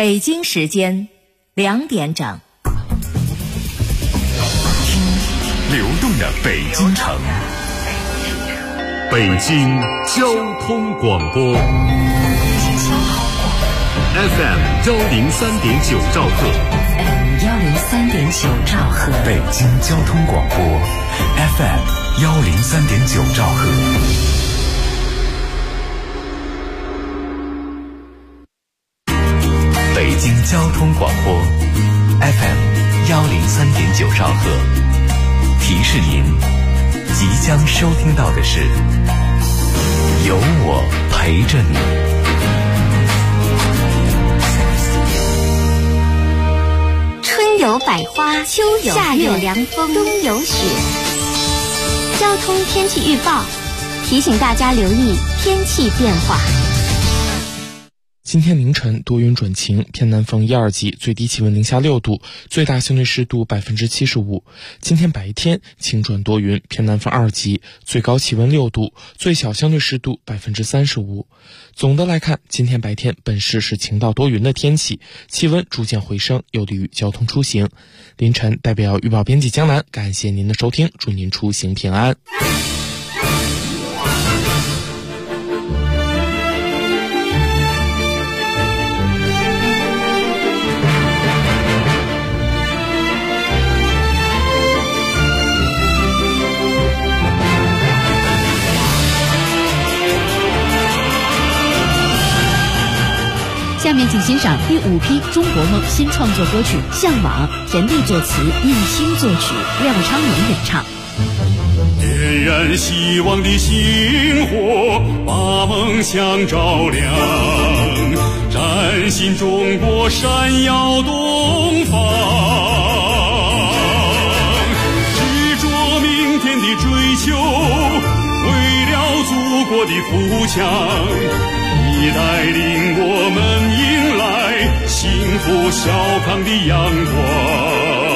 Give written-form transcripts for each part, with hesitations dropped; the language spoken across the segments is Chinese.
北京时间2点整， 流动的北京城，北京交通广播 FM 103.9兆赫 103.9兆赫， 北京交通广播 FM 103.9兆赫。北京交通广播 FM 103.9兆赫，提示您，即将收听到的是有我陪着你。 春有百花，秋有夏有凉风，冬有雪。交通天气预报提醒大家留意天气变化。 今天凌晨多云转晴，偏南风1、2级，最低气温零下6度，最大相对湿度75%。今天白天晴转多云，偏南风2级，最高气温6度，最小相对湿度35%。总的来看，今天白天本市是晴到多云的天气，气温逐渐回升，有利于交通出行。凌晨代表预报编辑江南，感谢您的收听，祝您出行平安。 下面请欣赏第5批中国梦新创作歌曲《向往》，田地作词，运星作曲，廖昌永演唱。 点燃希望的星火，把梦想照亮，崭新中国闪耀东方，执着明天的追求，为了祖国的富强，你带领我们迎来幸福小康的阳光。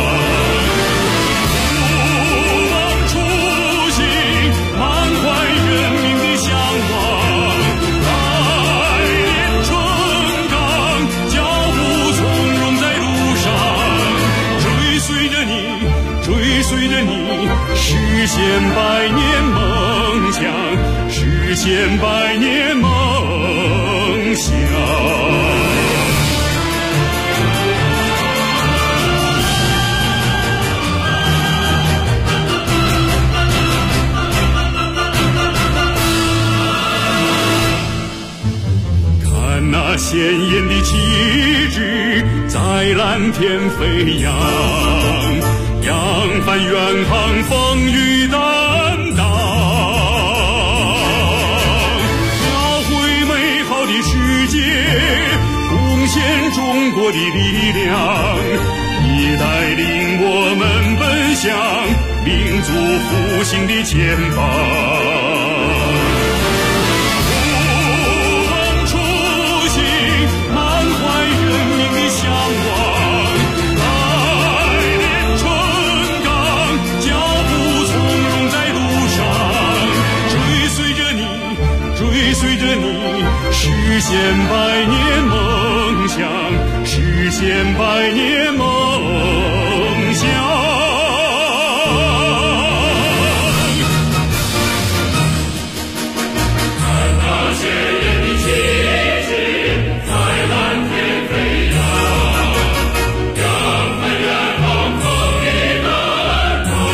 不忘初心，满怀人民的向往，来年春岗，脚步从容在路上，追随着你，追随着你，实现百年梦想，实现百年梦想。看那鲜艳的旗帜在蓝天飞扬，扬帆远航，风雨担当，世界贡献中国的力量，你带领我们奔向民族复兴的前方。不忘初心，满怀人民的向往，来年春岗，脚步从容在路上，追随着你，追随着你，实现百年梦想，实现百年梦想。看那鲜艳的旗帜在蓝天飞扬，扬帆远航，风雨担当，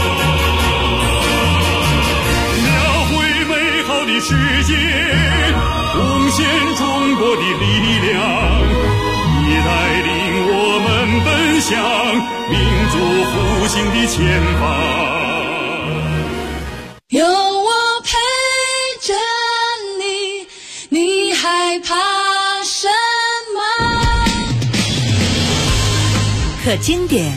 描绘美好的世界，贡献中国的力量，你带领我们奔向民族复兴的前方。 有我陪着你，你害怕什么？ 可经典，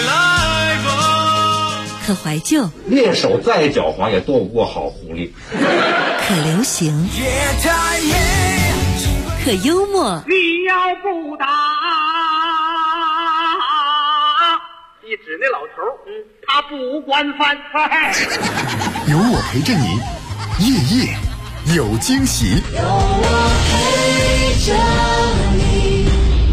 可怀旧， 猎手再狡猾也躲不过好狐狸。 可流行，可幽默。 你要不打，你指那老头，他不管饭菜。 有我陪着你，夜夜有惊喜。 有我陪着你，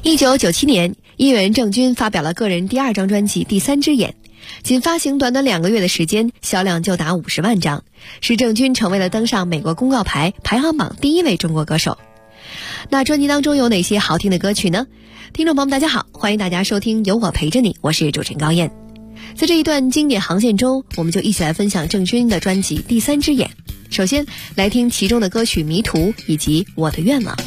1997年，音乐人郑钧发表了个人第2张专辑《第3只眼》，仅发行短短2个月的时间，销量就达50万张，使郑钧成为了登上美国公告牌排行榜第1位中国歌手。那专辑当中有哪些好听的歌曲呢？听众朋友们大家好，欢迎大家收听有我陪着你，我是主持人高燕。在这一段经典航线中，我们就一起来分享郑钧的专辑《第3只眼》。首先来听其中的歌曲《迷途》以及《我的愿望》。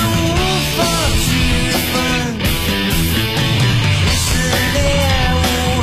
猎物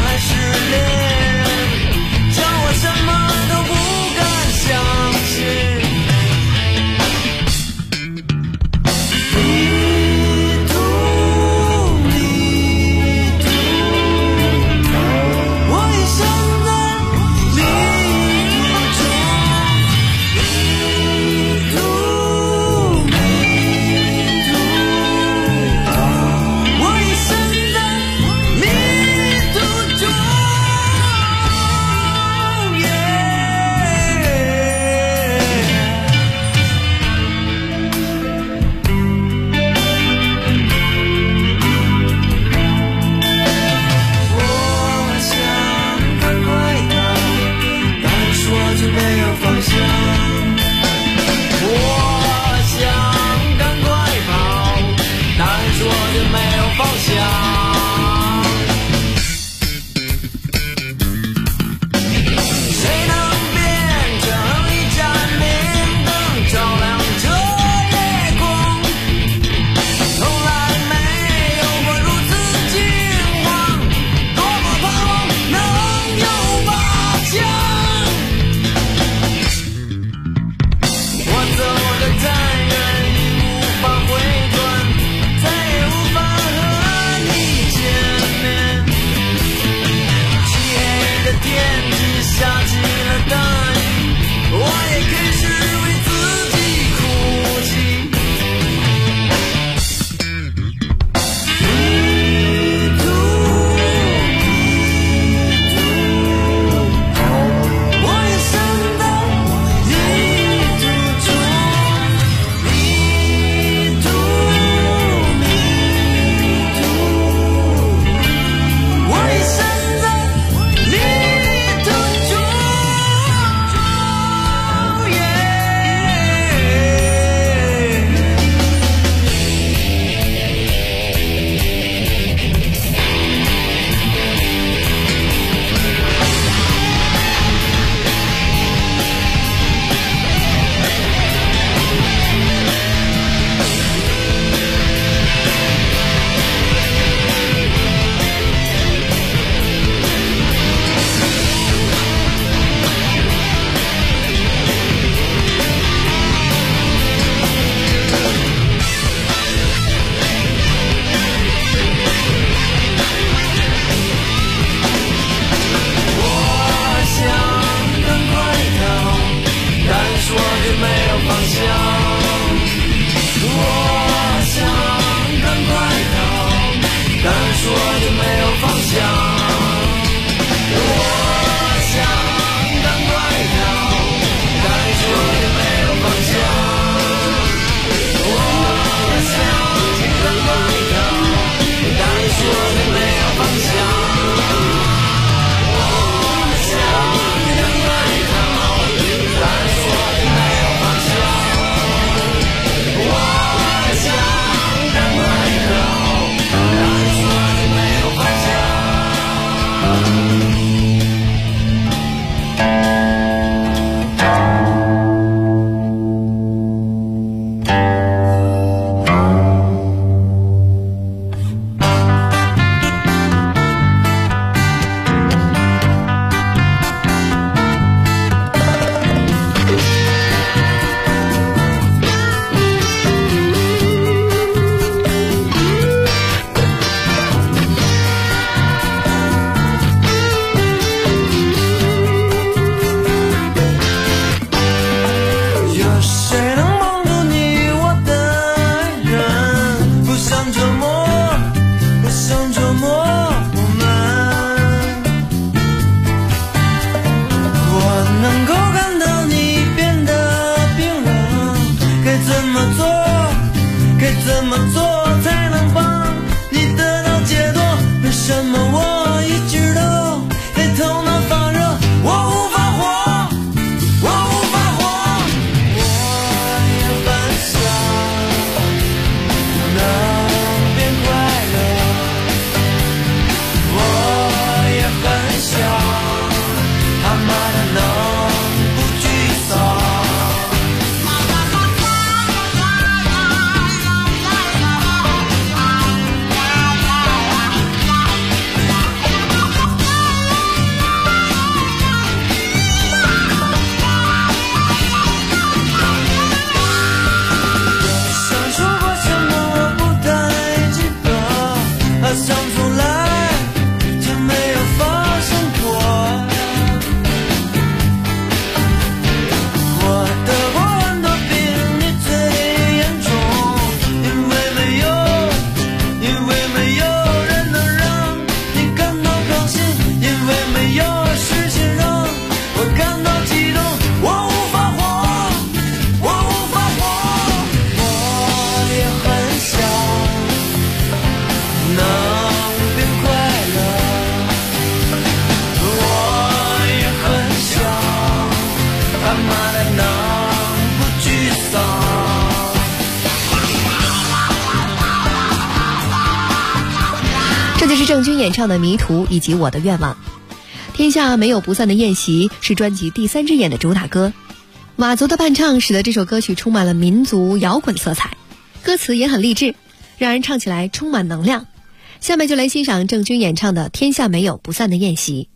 郑钧演唱的《迷途》以及《我的愿望》。天下没有不散的宴席是专辑《第三只眼》的主打歌，佤族的伴唱使得这首歌曲充满了民族摇滚色彩，歌词也很励志，让人唱起来充满能量。下面就来欣赏郑钧演唱的《天下没有不散的宴席》。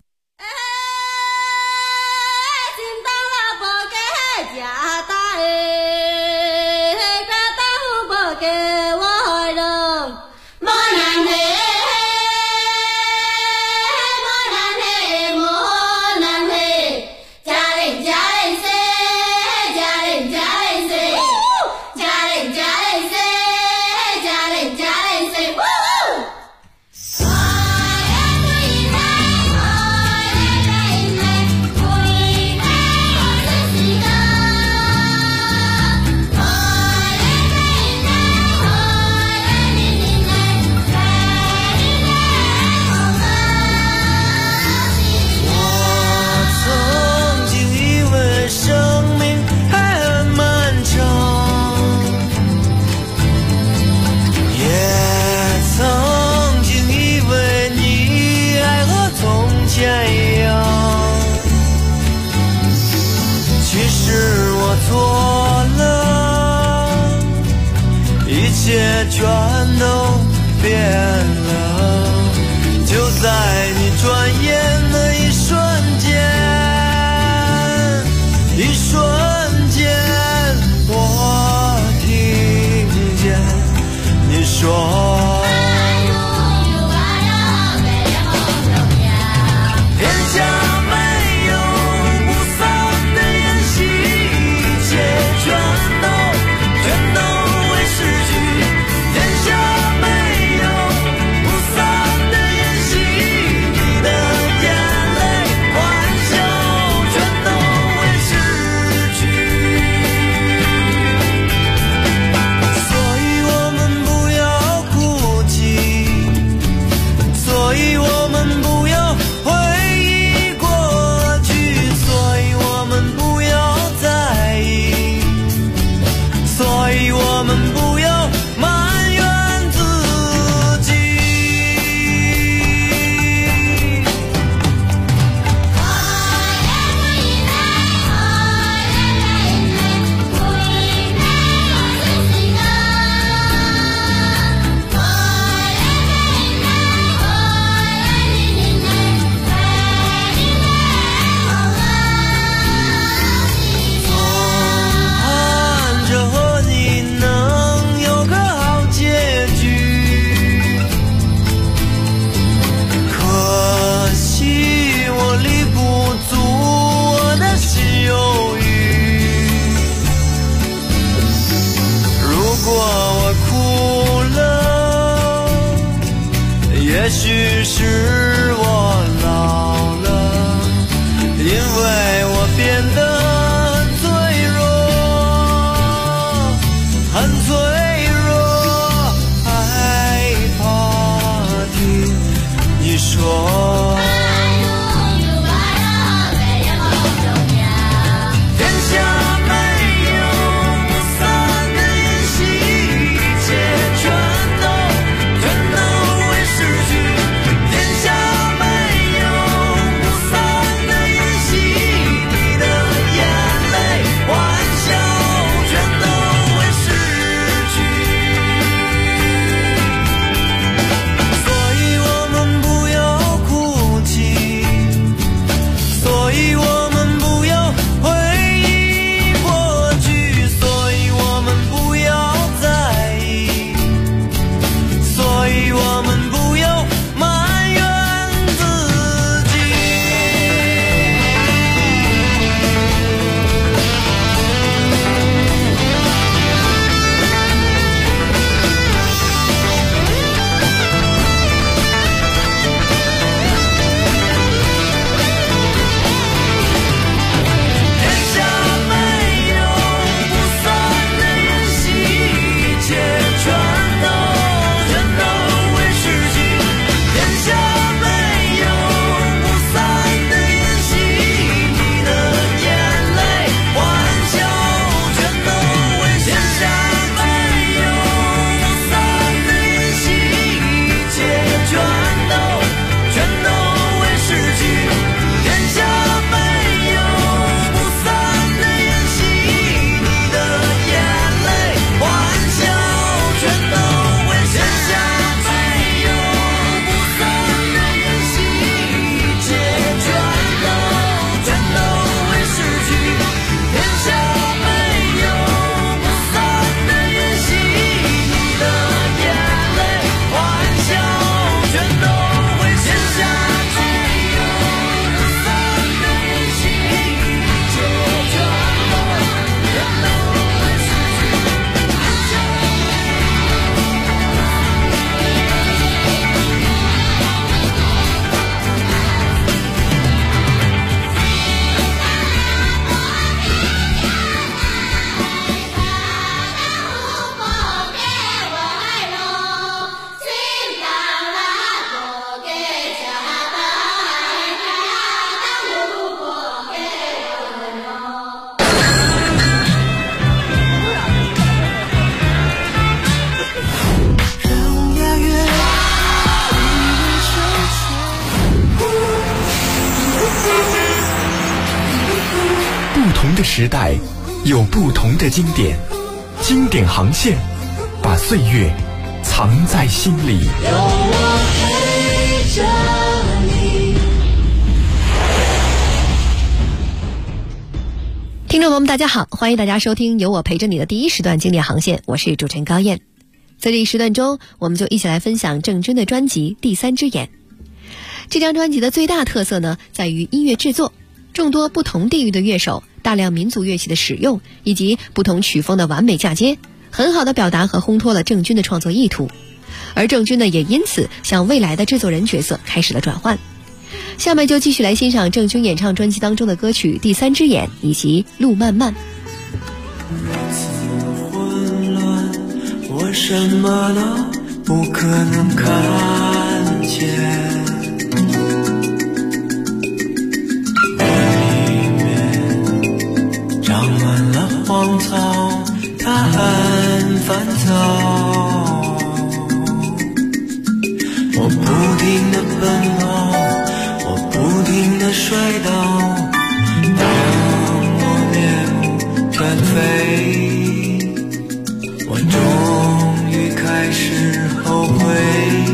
全都变了，就在你转眼的一瞬间，一瞬间，我听见你说。也许是我老了，因为我变得很脆弱，很脆弱，害怕听你说。 同的时代，有不同的经典，经典航线，把岁月藏在心里。 有我陪着你。 听众朋友们，大家好，欢迎大家收听由我陪着你的第一时段经典航线，我是主持人高燕。在这一时段中，我们就一起来分享郑钧的专辑《第三只眼》。这张专辑的最大特色呢，在于音乐制作，众多不同地域的乐手，大量民族乐器的使用，以及不同曲风的完美嫁接，很好的表达和烘托了郑钧的创作意图。而郑钧呢，也因此向未来的制作人角色开始了转换。下面就继续来欣赏郑钧演唱专辑当中的歌曲《第三只眼》以及《路漫漫》。 混乱，我什么都不可能看见。长满了荒草，它很烦躁。我不停地奔跑，我不停地摔倒。当我面目全非，我终于开始后悔。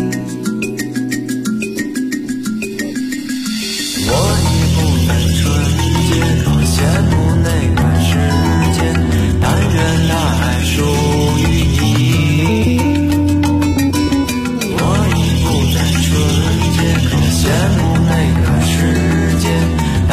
我已不再纯洁，多羡慕那段时间，但愿它还属于你。我已不再纯洁，多羡慕那段时间，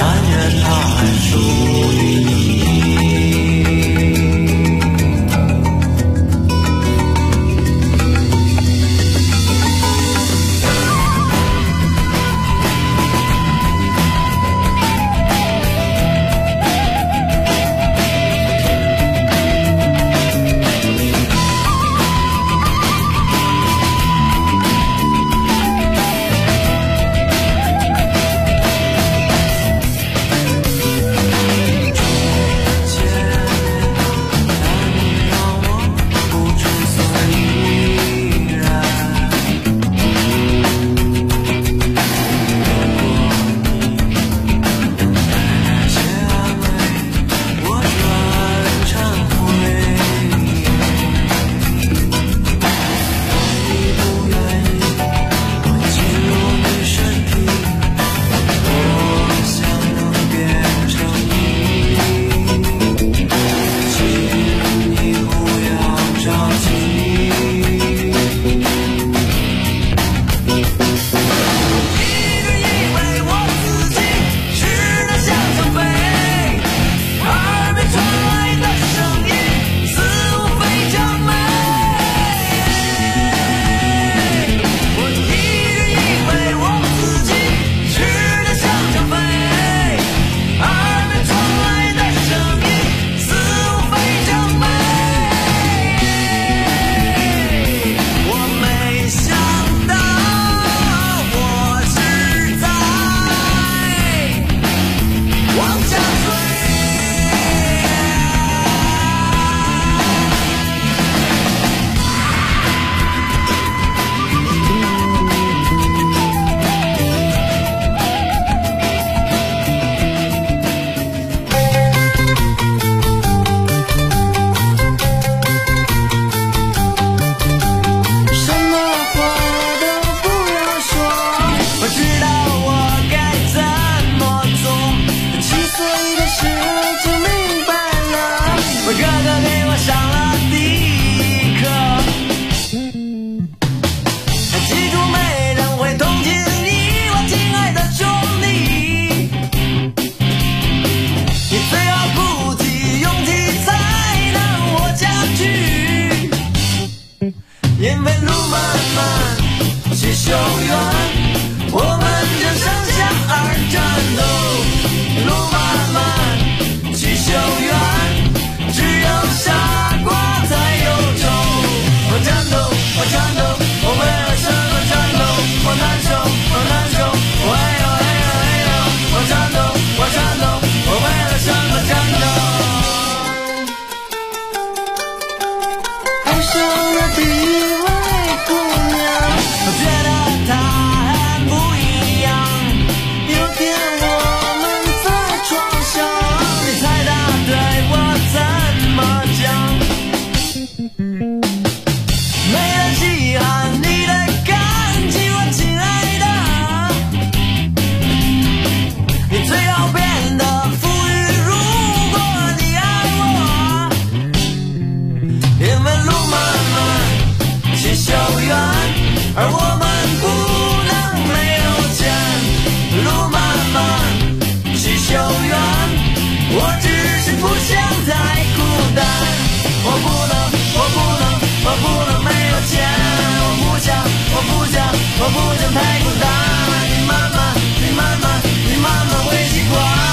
我只是不想再孤单。我不能没有钱，我不想太孤单。你慢慢会习惯。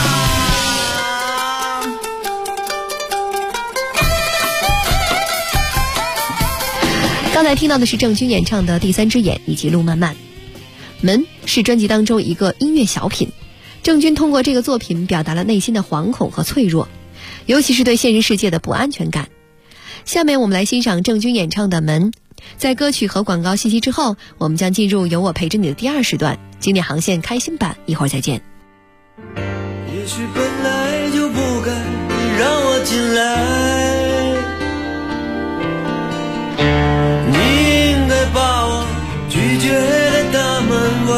刚才听到的是郑钧演唱的《第三只眼》以及《路漫漫》。门是专辑当中一个音乐小品，郑钧通过这个作品表达了内心的惶恐和脆弱，尤其是对现实世界的不安全感。下面我们来欣赏郑钧演唱的《门》。在歌曲和广告信息之后，我们将进入有我陪着你的第二时段，经典航线开心版，一会儿再见。 也许本来就不该你让我进来，你应该把我拒绝在大门外，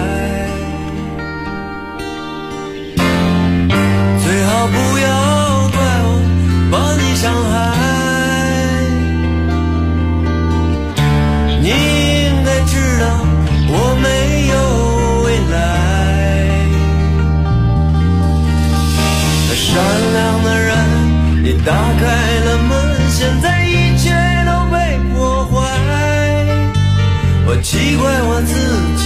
最好不要怪我把你伤害，你应该知道我没有未来。善良的人，你打开了门，现在一切都被破坏。我奇怪我自己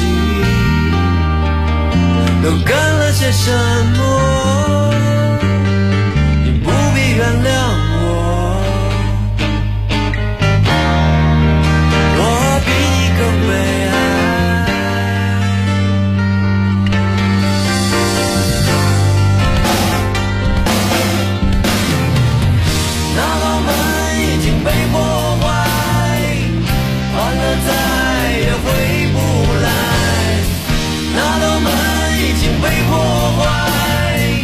都干了些什么，你不必原谅我，我比你更悲哀。那道门已经被破坏，换了再也回不来。那道门已经被破坏，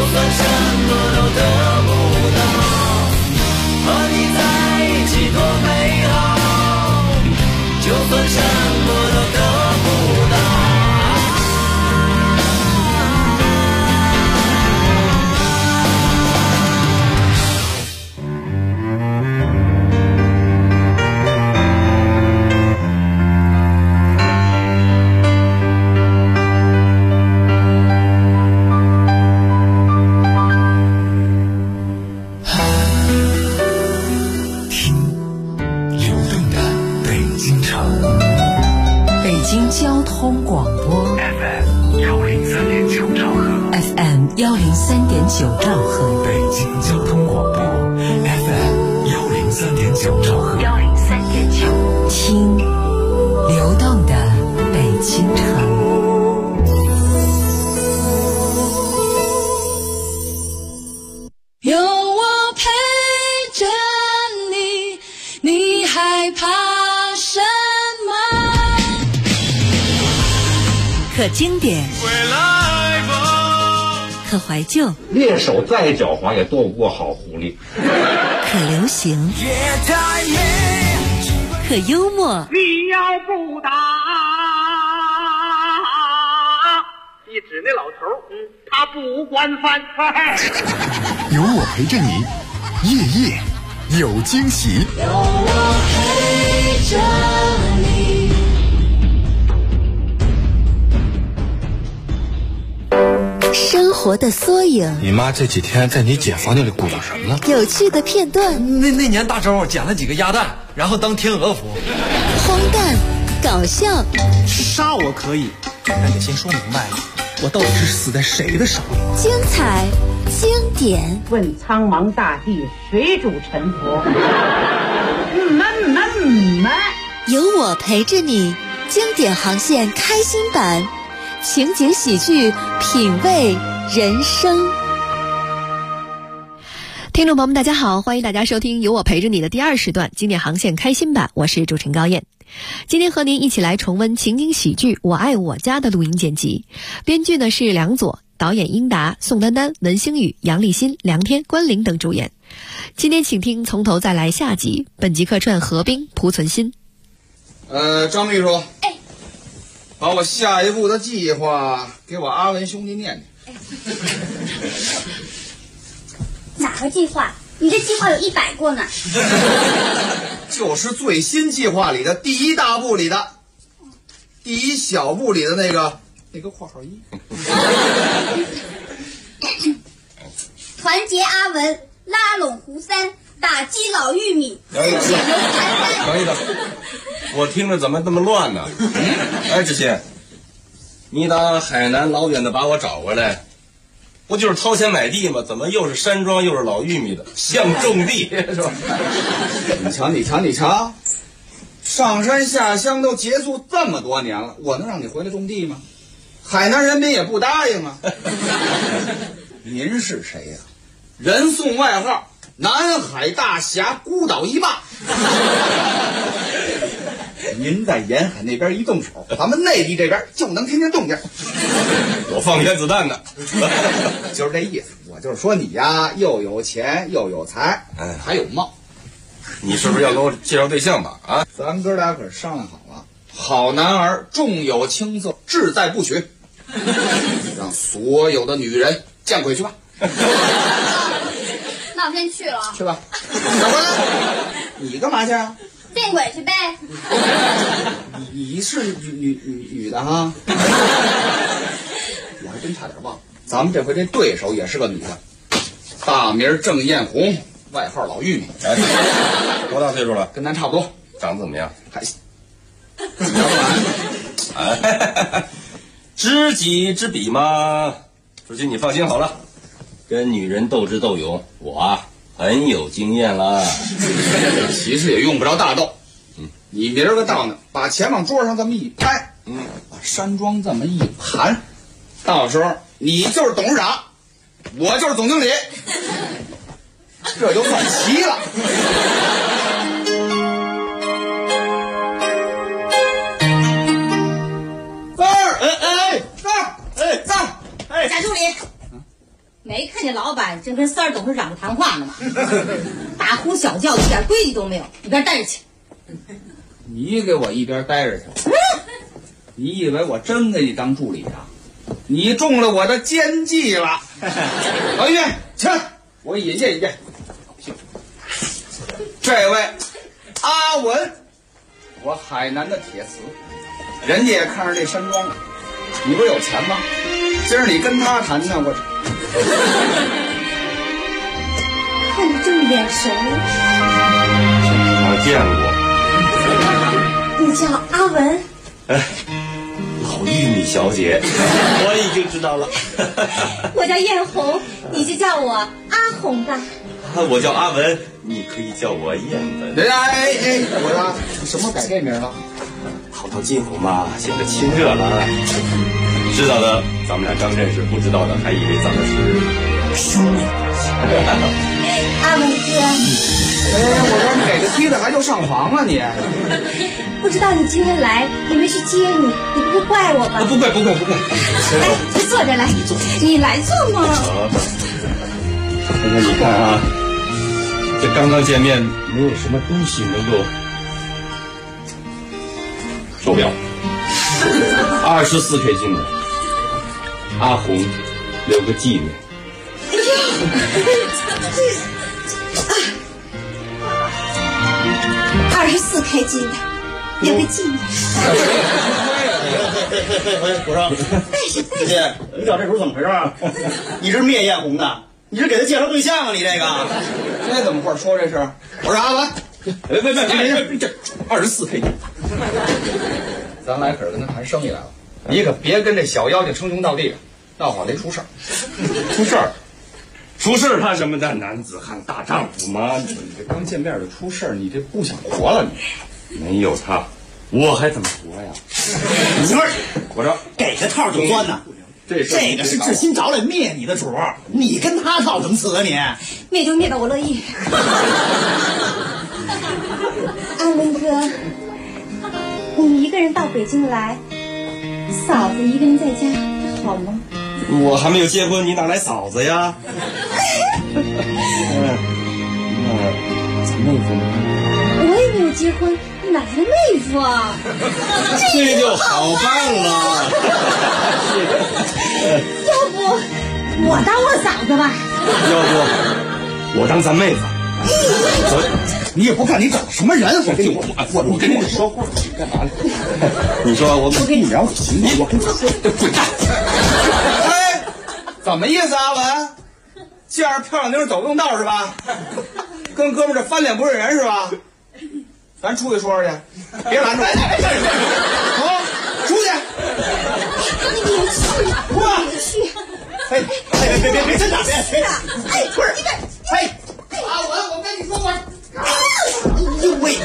算什么都得不到，和你在一起多美好，就算什么都得不到。 交通广播 FM 103.9兆赫 FM 103.9兆赫， 北京交通广播 FM 103.9兆赫 103.9，听流动的北京城。 有我陪着你，你害怕什么？ 可经典，可怀旧， 猎手再狡猾也斗不过好狐狸。 可流行，可幽默。 你要不打，一指那老头，他不管饭。 有我陪着你，夜夜有惊喜。 有我陪着你。 生活的缩影， 你妈这几天在你姐房间里鼓捣什么呢？ 有趣的片段。 那年大周捡了几个鸭蛋，然后当天鹅服。 荒诞，搞笑。 杀我可以，但得先说明白了，我到底是死在谁的手里？ 精彩，经典。 问苍茫大地，谁主沉浮？ 有我陪着你，经典航线开心版。情景喜剧，品味人生。 听众朋友们大家好，欢迎大家收听有我陪着你的第2时段经典航线开心版，我是主持人高燕。今天和您一起来重温情景喜剧《我爱我家》的录音剪辑，编剧呢是梁左，导演英达、宋丹丹、文星宇、杨立新、梁天、关凌等主演。今天请听从头再来下集，本集客串何冰、蒲存昕。 张秘书，把我下一步的计划给我阿文兄弟念念。 哪个计划？你这计划有100过呢。 就是最新计划里的第1大步里的第1小步里的那个括号1。 团结阿文，拉拢胡三，打击老玉米，自己留谭三。 可以的，我听着怎么那么乱呢？哎，知县，你打海南老远的把我找回来，不就是掏钱买地吗？怎么又是山庄又是老玉米的，像种地是吧？ 你瞧，上山下乡都结束这么多年了，我能让你回来种地吗？海南人民也不答应啊。您是谁呀？人送外号南海大侠，孤岛一霸。您在沿海那边一动手，咱们内地这边就能听见动静。 我放原子弹呢。 就是这意思，我就是说你呀，又有钱又有才，还有貌。 你是不是要给我介绍对象吧？啊， 咱哥俩可是商量好了，好男儿重有轻色，志在不许，让所有的女人见鬼去吧。 那我先去了。 去吧。小回来，你干嘛去啊？ 见鬼去呗。 你是女的哈？我还真差点忘了，咱们这回这对手也是个女的，大名郑艳红，外号老玉米。 多大岁数了？ 跟咱差不多。 长得怎么样？ 还行。 知己知彼嘛。主席你放心好了，跟女人斗智斗勇，我啊很有经验了。 其实也用不着大斗。你明儿个到呢，把钱往桌上这么一拍，把山庄这么一盘，到时候你就是董事长，我就是总经理，这就算齐了。 贾助理， 没看见老板正跟三儿董事长谈话呢吗？大呼小叫，一点规矩都没有，一边待着去。 你给我一边待着去！你以为我真给你当助理啊？你中了我的奸计了！王玉，请我引荐引荐。这位阿文，我海南的铁瓷，人家也看上这山庄了。你不是有钱吗？今儿你跟他谈呢，我看你这么眼熟， 我见过。 你叫阿文？ 哎，老玉米小姐，我已经知道了。 我叫艳红，你就叫我阿红吧。 我叫阿文，你可以叫我艳文。 哎，我说什么改这名了？ 淘淘金红嘛，现在亲热了。知道的咱们俩刚认识，不知道的还以为咱们是兄妹。 阿文哥， 我说你哪个梯子还就上床啊你？ 不知道你今天来，也没去接你，你不会怪我吧？ 不怪。 来，就坐着来，你来坐嘛。 那你看啊，这刚刚见面，没有什么东西能够。手表，24K 金的，阿红留个纪念。 24K 金的，留个纪念。 我说，姐姐，你找这主怎么回事啊？你是灭艳红的，你是给他介绍对象啊？你这个， 这怎么会说这事？我说阿文， 别这24K 金。 咱来可是跟他谈生意来了，你可别跟这小妖精称兄道弟，闹好得出事儿。 出事儿他什么的，男子汉大丈夫嘛。 你这刚见面就出事儿，你这不想活了你？ 没有他，我还怎么活呀？ 你说我这给个套就钻呢？这个是志新找来灭你的主儿，你跟他套什么词啊你？ 灭就灭到我乐意。阿文哥，你一个人到北京来，嫂子一个人在家好吗？ 我还没有结婚，你哪来嫂子呀？那咱妹夫呢？ 我也没有结婚，哪来的妹夫啊？ 这就好办了。 要不我当我嫂子吧？ 要不我当咱妹子？ 你也不看你找什么人？我跟你说， 你干嘛呢？你说我跟你聊行，我跟你说，滚蛋！ 哎，怎么意思？阿文，见着漂亮妞走不动道是吧？跟哥们这翻脸不认人是吧？咱出去说说去，别拦着我。走，出去。 你去。 哎，别，真打别！ 哎，不是， 哎，阿文，我跟你说我。 哎呦喂！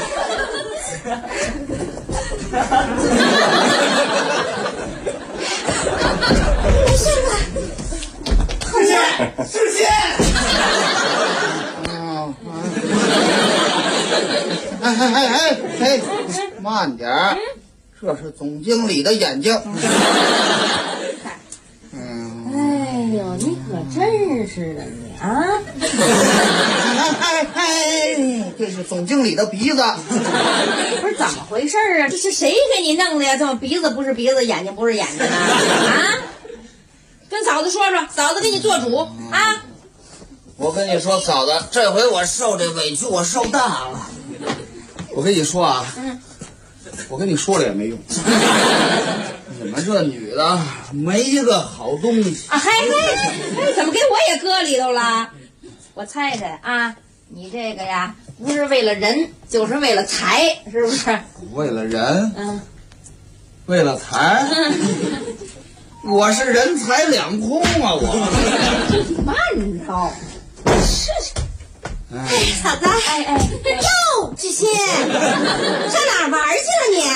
没事吧？ 世界。 哎，慢点儿，这是总经理的眼睛。 哎呦，你可真是的你啊！ 这是总经理的鼻子。 不是怎么回事啊？这是谁给你弄的呀？这么鼻子不是鼻子，眼睛不是眼睛啊？啊！跟嫂子说说，嫂子给你做主啊！ 我跟你说，嫂子，这回我受这委屈，我受大了。我跟你说啊，我跟你说了也没用。你们这女的没一个好东西啊！嘿，怎么给我也搁里头了？我猜猜啊，你这个呀，不是为了人，就是为了财，是不是？ 为了人，为了财，我是人财两空啊！我慢着，是。哎，嫂子，哟，志新，上哪儿玩去了你？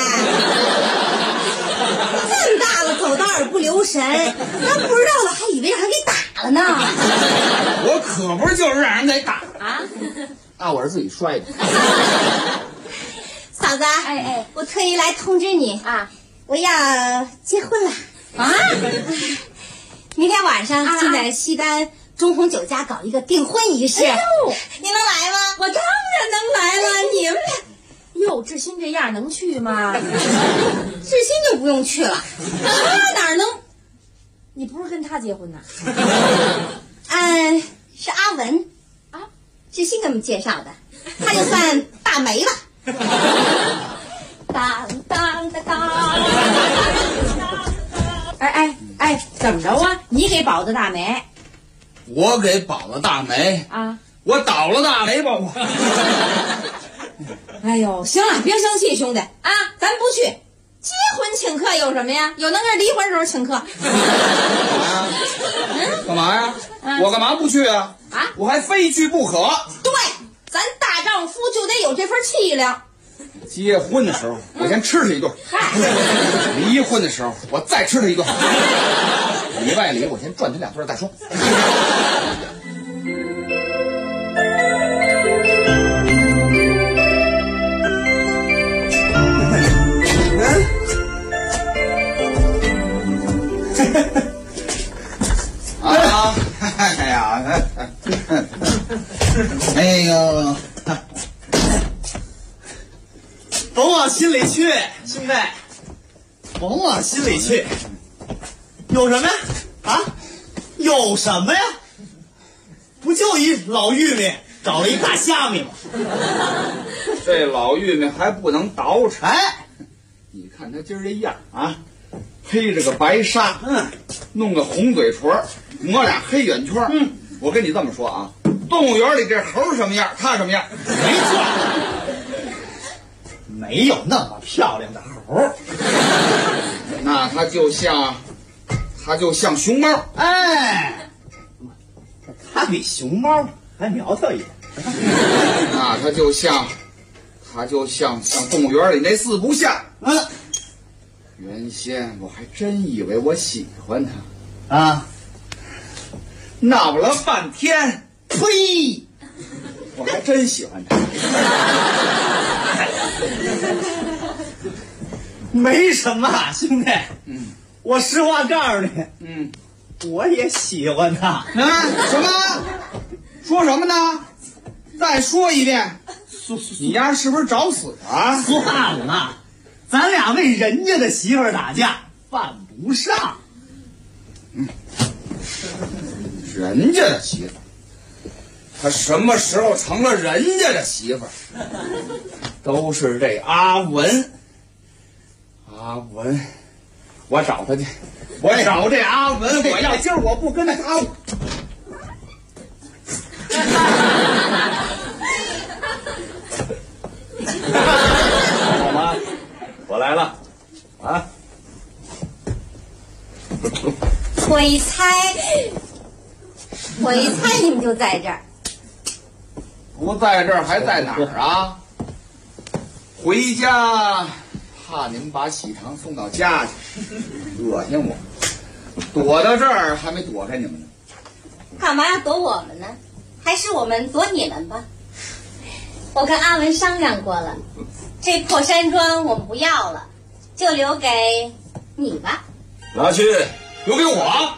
这么大了，走道也不留神，咱不知道了，还以为让人给打了呢。 我可不是就是让人给打啊！ 啊，我是自己摔的。 嫂子，我特意来通知你啊，我要结婚了啊！明天晚上就在西单中红酒家搞一个订婚仪式。哎呦，你能来吗？ 我当然能来了。你们俩， 哟，志新这样能去吗？志新就不用去了，他哪能？你不是跟他结婚呐？是阿文啊，志新给我们介绍的，他就算大媒吧。当当当当！哎，怎么着啊？你给保的大媒？ 我给保了大媒啊！ 我倒了大媒吧我。 哎呦，行了，别生气，兄弟啊，咱不去。结婚请客有什么呀？有能人离婚时候请客。 干嘛呀？我干嘛不去啊？ 啊， 我还非去不可。 对，咱大丈夫就得有这份气量。 结婚的时候，我先吃他一顿；离婚的时候，我再吃他一顿。里外里，我先赚他2顿再说。哎呀，那个， 甭往心里去，兄弟，甭往心里去。有什么呀？啊？有什么呀？不就一老玉米找了一大虾米吗？ 这老玉米还不能捯饬。你看他今儿这样啊，披着个白纱，弄个红嘴唇，抹俩黑眼圈。我跟你这么说啊，动物园里这猴什么样，他什么样？ 没错，没有那么漂亮的猴。 那他就像熊猫。 哎，他比熊猫还苗条一点。 那他就像动物园里那4不像。原先我还真以为我喜欢他啊，闹了半天，呸！我还真喜欢他。 没什么，兄弟。我实话告诉你，我也喜欢他。 啊？什么？说什么呢？再说一遍。你丫是不是找死啊？ 算了，咱俩为人家的媳妇儿打架，犯不上。 人家的媳妇儿，他什么时候成了人家的媳妇儿？都是这阿文。阿文，我找他去，我找这阿文。我要今儿我不跟他打。 好吗？我来了，啊！ 鬼猜你们就在这儿。 不在这儿还在哪儿啊？回家，怕你们把喜糖送到家去，恶心我。躲到这儿还没躲开你们呢。 干嘛要躲我们呢？还是我们躲你们吧。我跟阿文商量过了，这破山庄我们不要了，就留给你吧。 拿去， 留给我。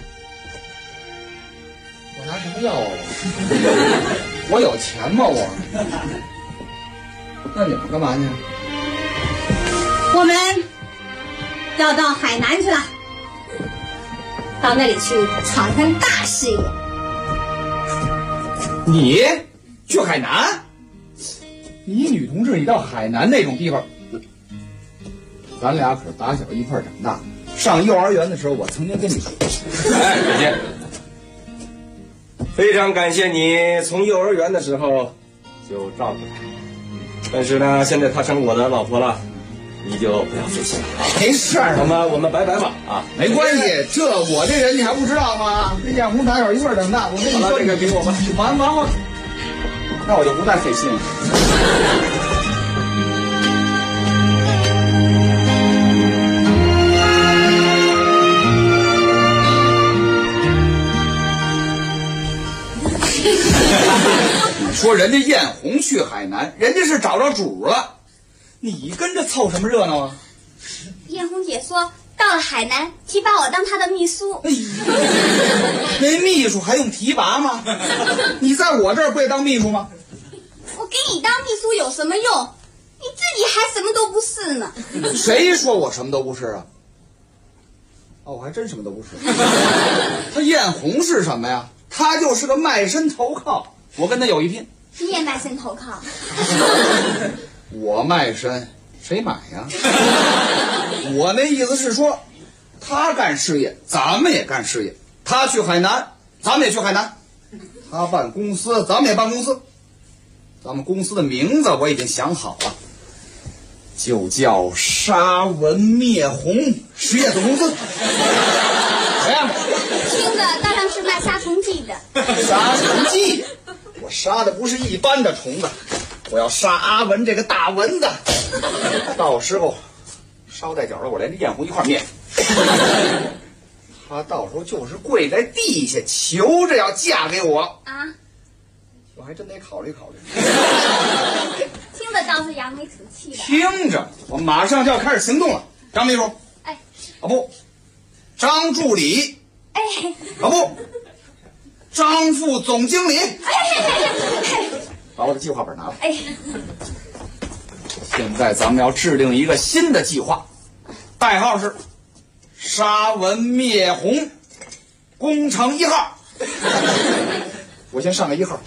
我拿什么要啊我？我有钱吗我？那你们干嘛去？ 我们要到海南去了，到那里去闯摊大事业。 你去海南？你女同志，你到海南那种地方，咱俩可是打小一块长大。上幼儿园的时候，我曾经跟你说。 哎，姐姐，非常感谢你从幼儿园的时候就照顾她，但是呢，现在她成我的老婆了，你就不要费心了啊。 没事儿， 我们拜拜吧啊， 没关系，这我这人你还不知道吗？跟艳红打小一块长大，我跟你说， 这个给我吧， 完，那我就不再费心了。你说人家艳红去海南，人家是找着主了，你跟着凑什么热闹啊？ 艳红姐说到了海南提拔我当他的秘书。 那秘书还用提拔吗？你在我这儿会当秘书吗？ 我给你当秘书有什么用？你自己还什么都不是呢。 谁说我什么都不是啊？哦，我还真什么都不是。他艳红是什么呀？他就是个卖身投靠，我跟他有一拼。 你也卖身投靠？ 我卖身，谁买呀？我那意思是说，他干事业，咱们也干事业。他去海南，咱们也去海南。他办公司，咱们也办公司。咱们公司的名字我已经想好了，就叫沙文灭红实业总公司。怎样？ 听着当然是卖杀虫剂的。 杀虫剂？我杀的不是一般的虫子，我要杀阿文这个大蚊子。到时候捎带脚的我连这艳红一块灭。他到时候就是跪在地下求着要嫁给我啊！ 我还真得考虑考虑。 听着倒是扬眉吐气的。 听着，我马上就要开始行动了。张秘书， 哎， 啊不，张助理， 哎， 啊不，张副总经理，把我的计划本拿来。 哎， 现在咱们要制定一个新的计划，代号是沙文灭红工程1号。我先上个1号。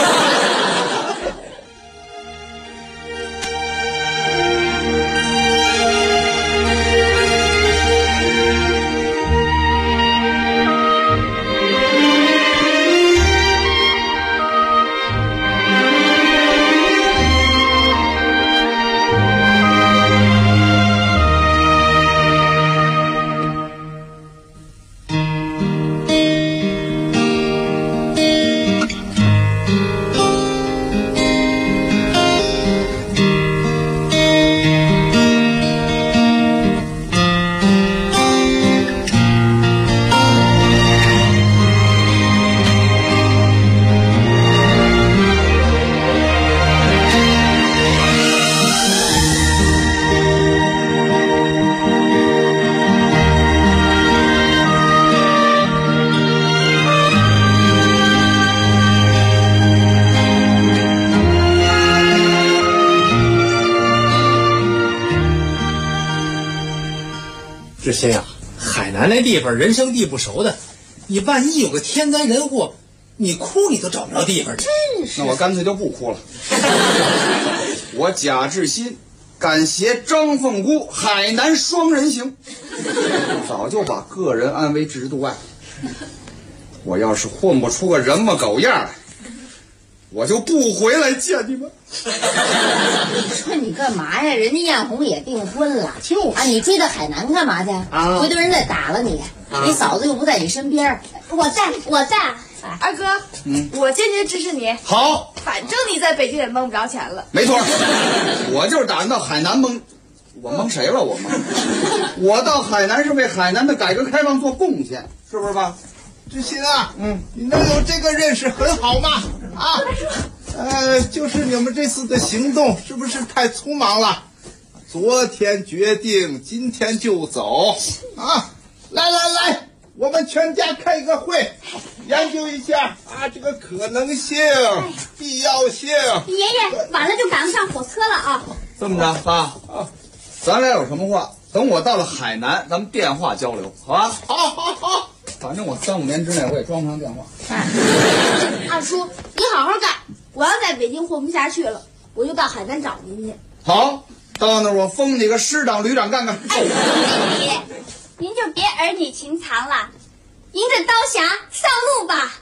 志新啊，海南那地方人生地不熟的，你万一有个天灾人祸，你哭你都找不着地方去。 那我干脆就不哭了。我贾志新敢携张凤姑海南双人行，早就把个人安危置之度外。我要是混不出个人模狗样来，我就不回来见你们。 你说你干嘛呀？人家艳红也订婚了，你追到海南干嘛去？回头人再打了你，你嫂子又不在你身边。 我在。 二哥，我坚决支持你。 好， 反正你在北京也蒙不着钱了。 没错，我就是打算到海南蒙，我蒙谁了？我到海南是为海南的改革开放做贡献，是不是吧？ 志新啊，你能有这个认识很好吗？啊，就是你们这次的行动是不是太匆忙了？昨天决定，今天就走啊！来，我们全家开一个会，研究一下这个可能性、必要性。 爷爷，晚了就赶不上火车了啊！ 这么着啊，咱俩有什么话，等我到了海南，咱们电话交流，好吧？ 好。 反正我3-5年之内我也装不上电话。 二叔，你好好干，我要在北京混不下去了，我就到海南找您去。 好，到那儿我封你个师长、旅长干干。 哎，爷，您就别儿女情长了，迎着刀匣上路吧。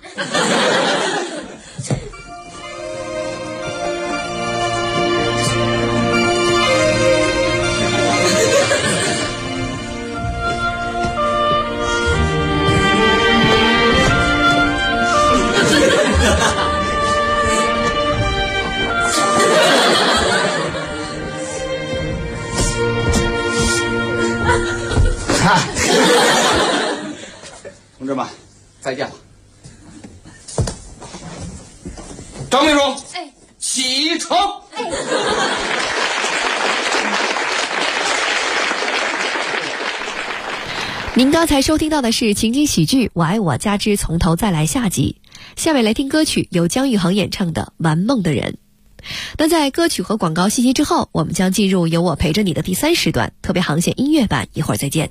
同志们，再见了。张秘书，启程。 您刚才收听到的是情景喜剧《我爱我家之从头再来》下集，下面来听歌曲由姜育恒演唱的《玩梦的人》。那在歌曲和广告信息之后，我们将进入由我陪着你的第3时段特别航线音乐版，一会儿再见。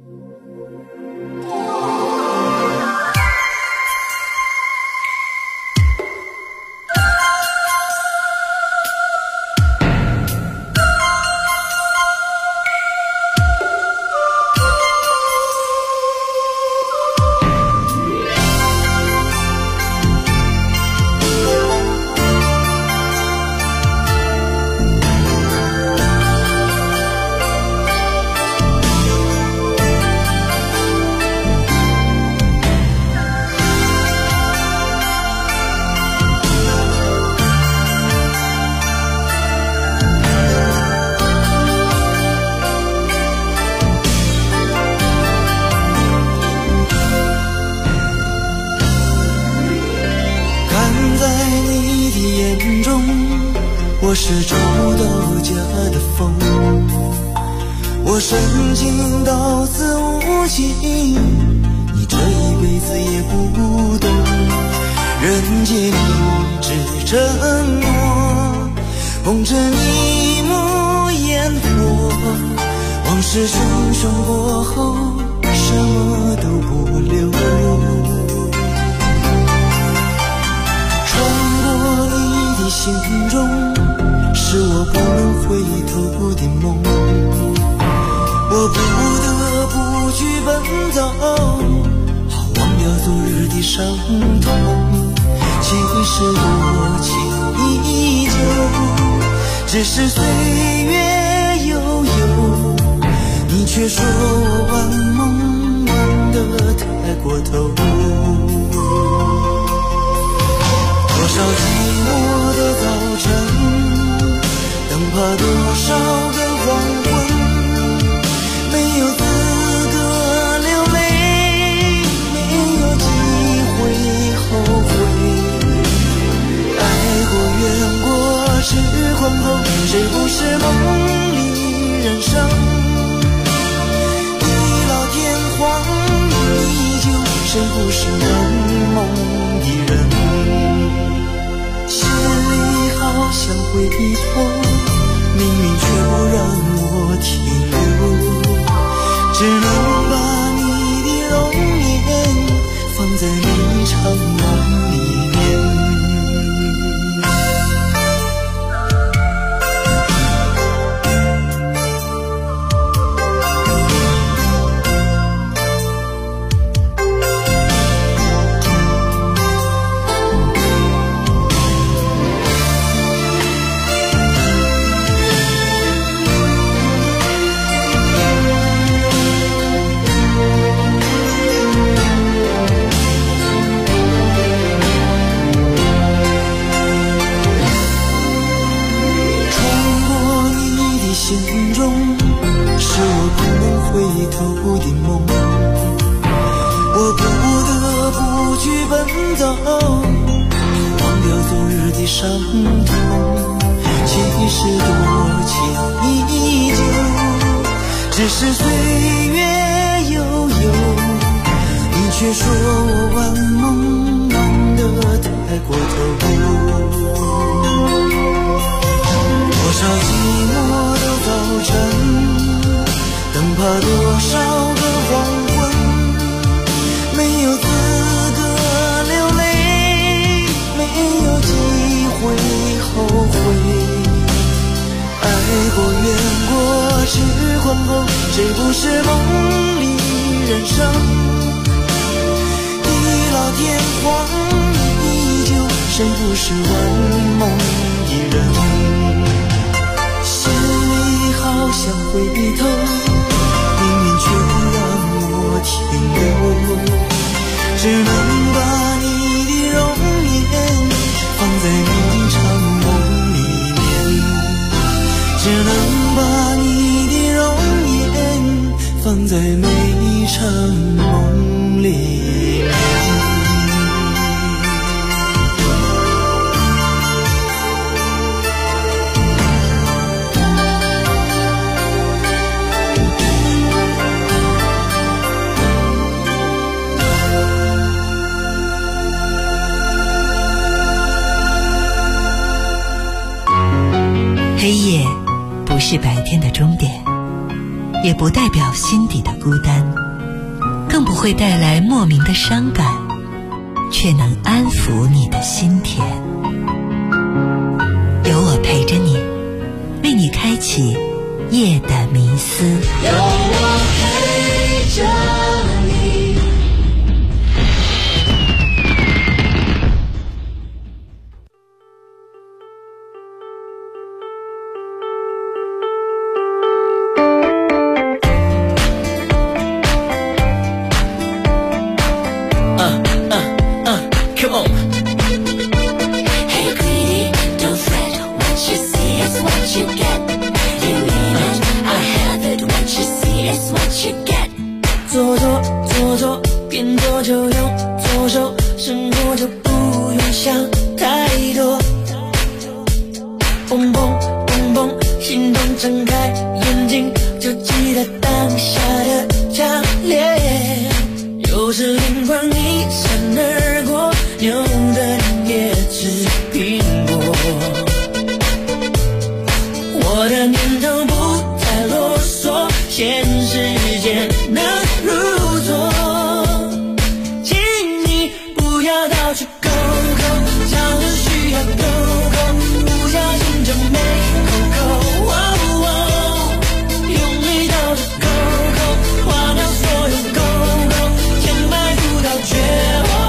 我是找不到家的风，我深情到此无情，你这一辈子也不懂，人间明知沉默，红尘一幕烟火，往事汹汹过后，什么都不留，穿过你的心中，是我不能回头的梦，我不得不去奔走，好忘掉昨日的伤痛。其实多情依旧，只是岁月悠悠，你却说我玩梦玩得太过头。多少寂寞的早晨，等怕多少个黄昏，没有资格流泪，没有机会后悔。爱过怨过痴狂后，谁不是梦里人生？地老天荒依旧，谁不是玩梦的人？心里好想回头，命运却不让我停留，只能把你的容颜放在你长梦里面。只是岁月悠悠，你却说我玩梦玩得太过头。多少寂寞的早晨，等怕多少个黄昏，没有资格流泪，没有机会后悔。爱过怨过痴狂后，谁不是梦里人生？地老天荒依旧，谁不是玩梦的人？心里好想回头，命运却不让我停留，只能把你的容颜放在你长梦里面，只能把你的容颜放在每一场梦里面。 是白天的终点，也不代表心底的孤单，更不会带来莫名的伤感，却能安抚你的心田。有我陪着你，为你开启夜的迷思。 有我陪着你。 Come on. Hey, greedy, don't fret. What you see is what you get. You need it, I have it. What you see is what you get. 做，变多就用左手，生活就不用想太多。蹦蹦蹦蹦，心动睁开眼睛，就记得当下的强烈。有时灵光一闪而过，牛的人也吃苹果。我的念头不再啰嗦，现实间能入座。请你不要到处勾勾，常常需要勾勾，不小心就没勾勾。用力到处勾勾，划掉所有勾勾，填埋不到绝望。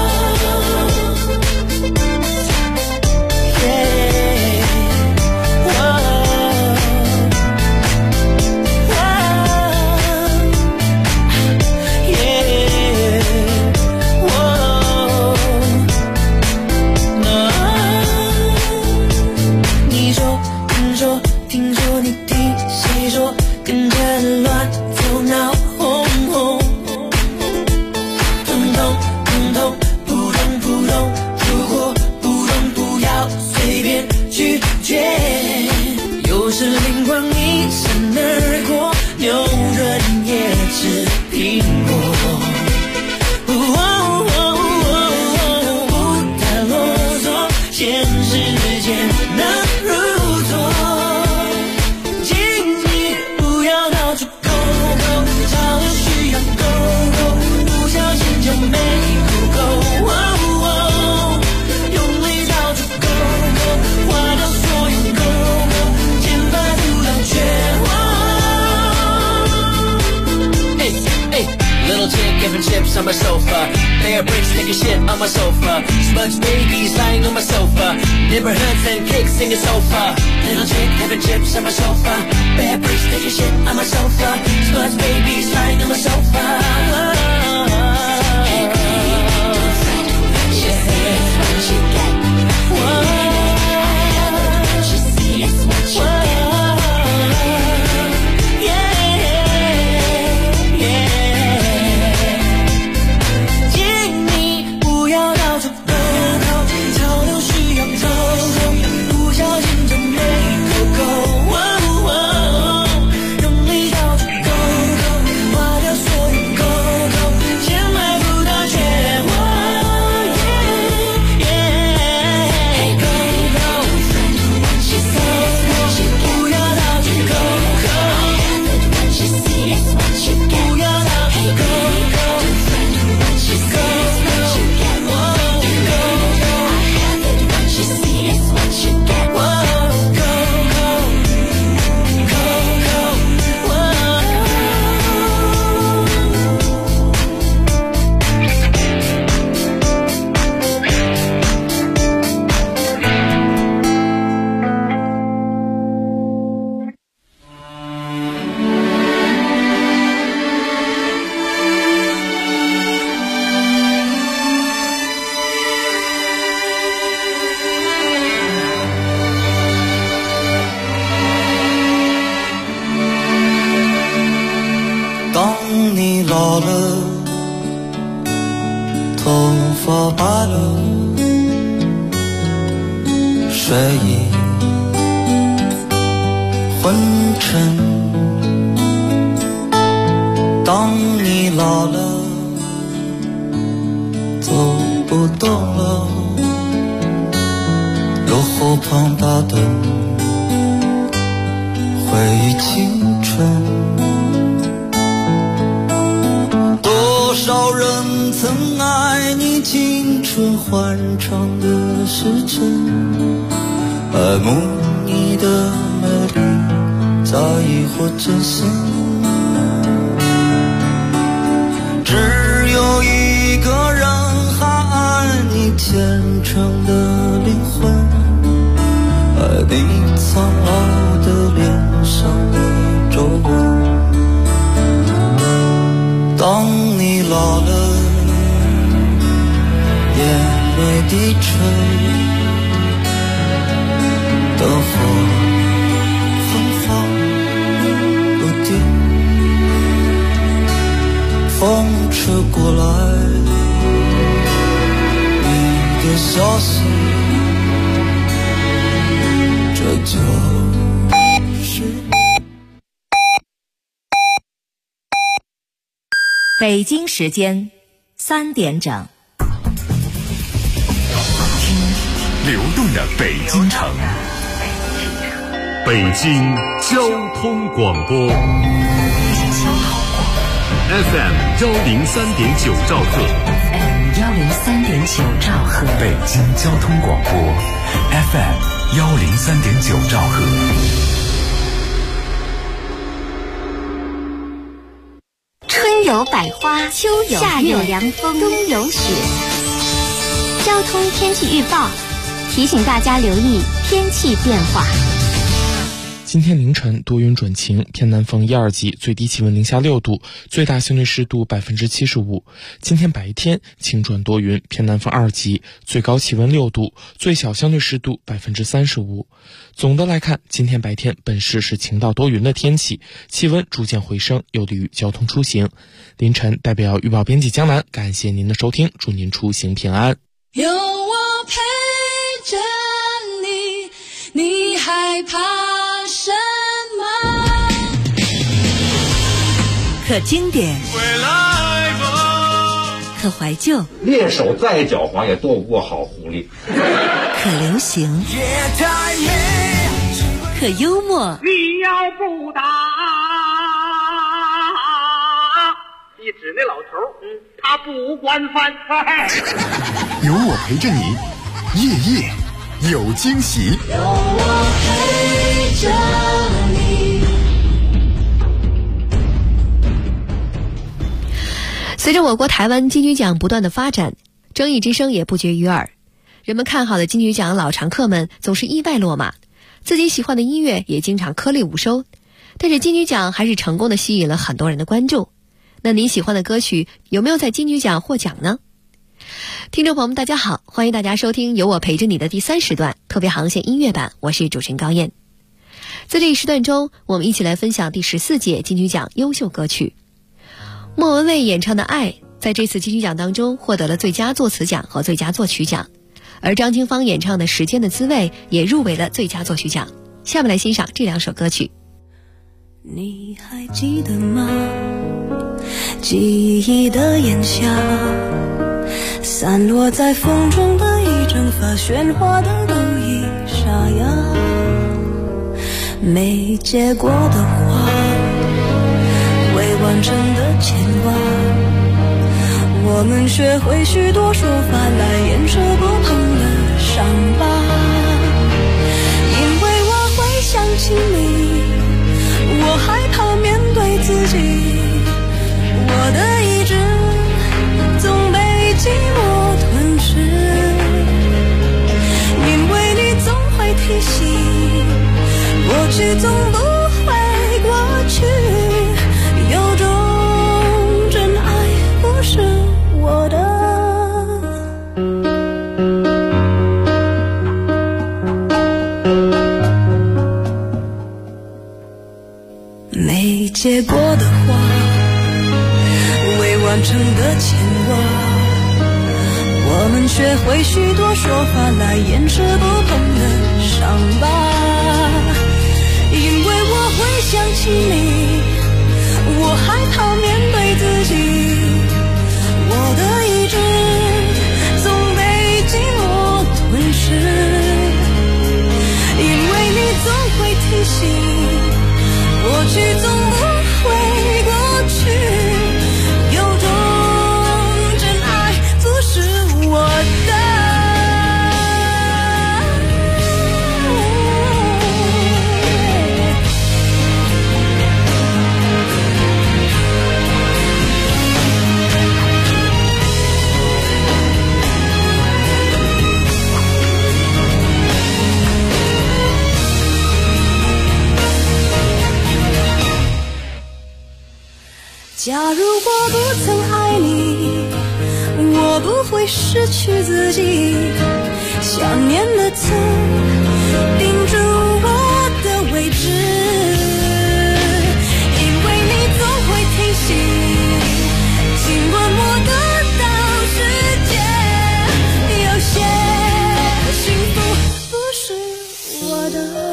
On my sofa, bear bricks taking shit on my sofa, smudge babies lying on my sofa, neighborhoods and cakes singing sofa. Little chick having chips on my sofa, bear bricks taking shit on my sofa, smudge babies lying on my sofa. Hey, don't fret, what you see is what you get. What you see is what you get. 回忆青春，多少人曾爱你青春欢畅的时辰，爱慕你的美丽，在意或真心，只有一个人还爱你虔诚的灵魂，爱你苍老的脸上的皱纹。当你老了，眼眉低垂，灯火芬芳不定，风吹过来，你的消息，这就是北京时间3点整， 流动的北京城，北京交通广播 FM 103.9兆赫 FM 103.9兆赫， 北京交通广播 FM 103.9兆赫。 春有百花，秋有夏有凉风，冬有雪。交通天气预报提醒大家留意天气变化。 今天凌晨多云转晴，偏南风1、2级，最低气温零下6度，最大相对湿度75%。今天白天晴转多云，偏南风2级，最高气温6度，最小相对湿度35%。总的来看，今天白天本市是晴到多云的天气，气温逐渐回升，有利于交通出行。凌晨代表预报编辑江南，感谢您的收听，祝您出行平安。 有我陪着你，你害怕什么？ 可经典，可怀旧， 猎手再狡猾也躲不过好狐狸。 可流行，可幽默。 你要不打，一指那老头，他不管饭。 有我陪着你，夜夜有惊喜。 有我陪着你。 随着我国台湾金曲奖不断的发展，争议之声也不绝于耳。人们看好的金曲奖老常客们总是意外落马，自己喜欢的音乐也经常颗粒无收，但是金曲奖还是成功的吸引了很多人的关注。那您喜欢的歌曲有没有在金曲奖获奖呢？听众朋友们大家好，欢迎大家收听有我陪着你的第3时段特别航线音乐版，我是主持人高燕。在这一时段中，我们一起来分享第14届金曲奖优秀歌曲。莫文蔚演唱的《爱》在这次金曲奖当中获得了最佳作词奖和最佳作曲奖，而张清芳演唱的《时间的滋味》也入围了最佳作曲奖。下面来欣赏这2首歌曲。 你还记得吗？记忆的炎夏，散落在风中的一整发，喧哗的都已沙哑，没结果的花，未完成的牵挂，我们学会许多说法来掩饰不碰的伤疤。因为我会想起你，我害怕面对自己，我的意志总被寂寞吞噬，因为你总会提醒，过去总不会过去，有种真爱不是我的。没结果的花，未完成的牵挂，我们学会许多说法来掩饰不碰的伤疤。因为我会想起你，我害怕面对自己，我的意志总被寂寞吞噬，因为你总会提醒， 假如我不曾爱你，我不会失去自己，想念的刺钉住我的位置，因为你总会提醒，尽管我得到世界，有些幸福不是我的。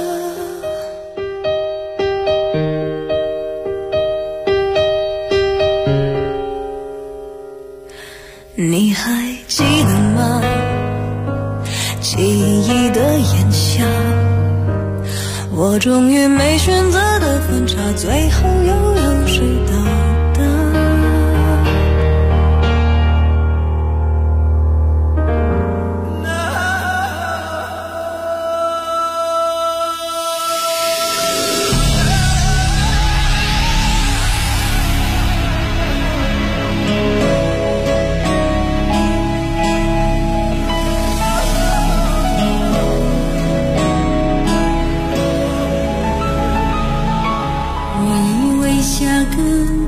你还记得吗？记忆的炎夏，我终于没选择的分岔，最后又有谁到达？下个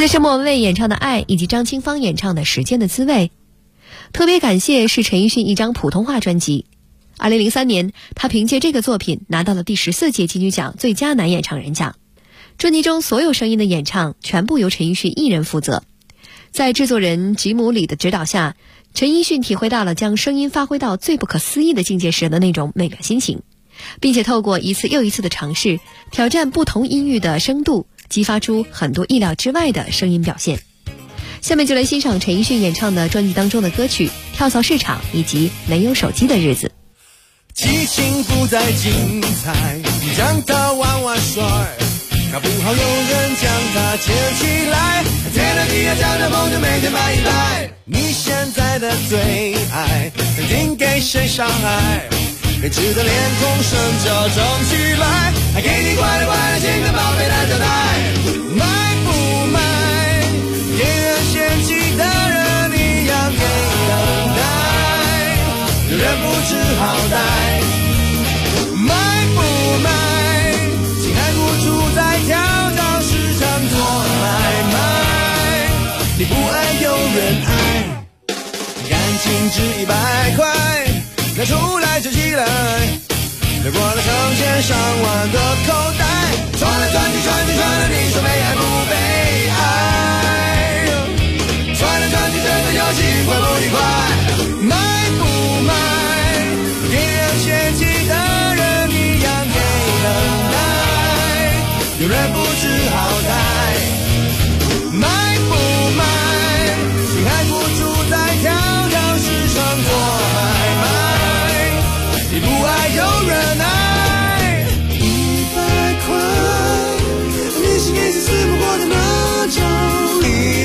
是莫文蔚演唱的《爱》以及张清芳演唱的《时间的滋味》。特别感谢是陈奕迅一张普通话专辑。2003年，他凭借这个作品拿到了第14届金曲奖最佳男演唱人奖。专辑中所有声音的演唱全部由陈奕迅一人负责。在制作人吉姆里的指导下，陈奕迅体会到了将声音发挥到最不可思议的境界时的那种美感心情，并且透过一次又一次的尝试，挑战不同音域的声度，激发出很多意料之外的声音表现。下面就来欣赏陈奕迅演唱的专辑当中的歌曲《跳蚤市场》以及《没有手机的日子》。 激情不再精彩，让它玩玩耍，搞不好有人将它捡起来，贴着你要交的梦就每天摆一摆。你现在的最爱肯定给谁伤害，别直的脸孔顺着整起来，还给你乖乖的情歌宝贝的交代。买不买给人嫌弃的人一样给等待，有人不知好歹。买不买情还不住在跳蚤市场做买卖，你不爱有人爱，感情值100块，拿出来就起来，流过了成千上万的口袋，转来转去转去转来，你说被爱不被爱，转来转去这个游戏快不愉快。买不买给人嫌弃的人一样给等待，有人不知好歹。买不买心还不住在跳蚤市场做买卖，你不爱有人爱。100块你心也是撕不过的那张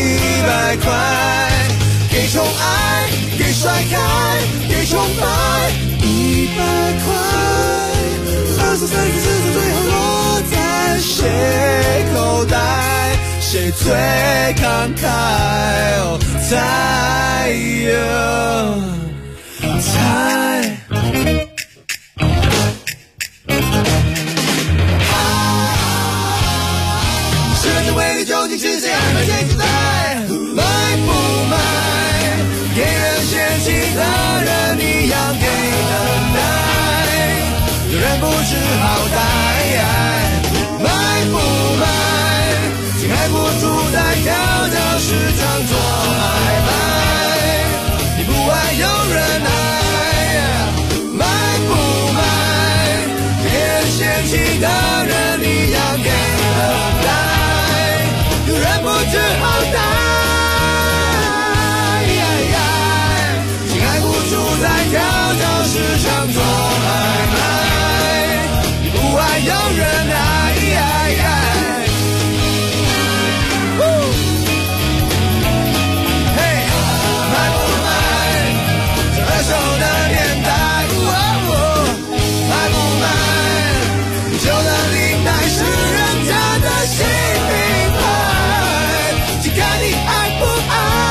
100块，给宠爱给甩开给崇拜。100块2、3、4、4次最后落在谁口袋，谁最慷慨哦猜猜。世界为你究竟是谁安排谁期待？买不买给人嫌弃的人一样给等待，有人不知好歹。买不买情还不住在跳蚤市场做买卖，你不爱有人爱。买不买给人嫌弃的人一样给等待，有人不知好歹。情还不住在跳蚤市场做买卖，你不爱有人爱。买不买这二手的年代，买不买旧的领带是人家的新品牌，请看你爱不爱。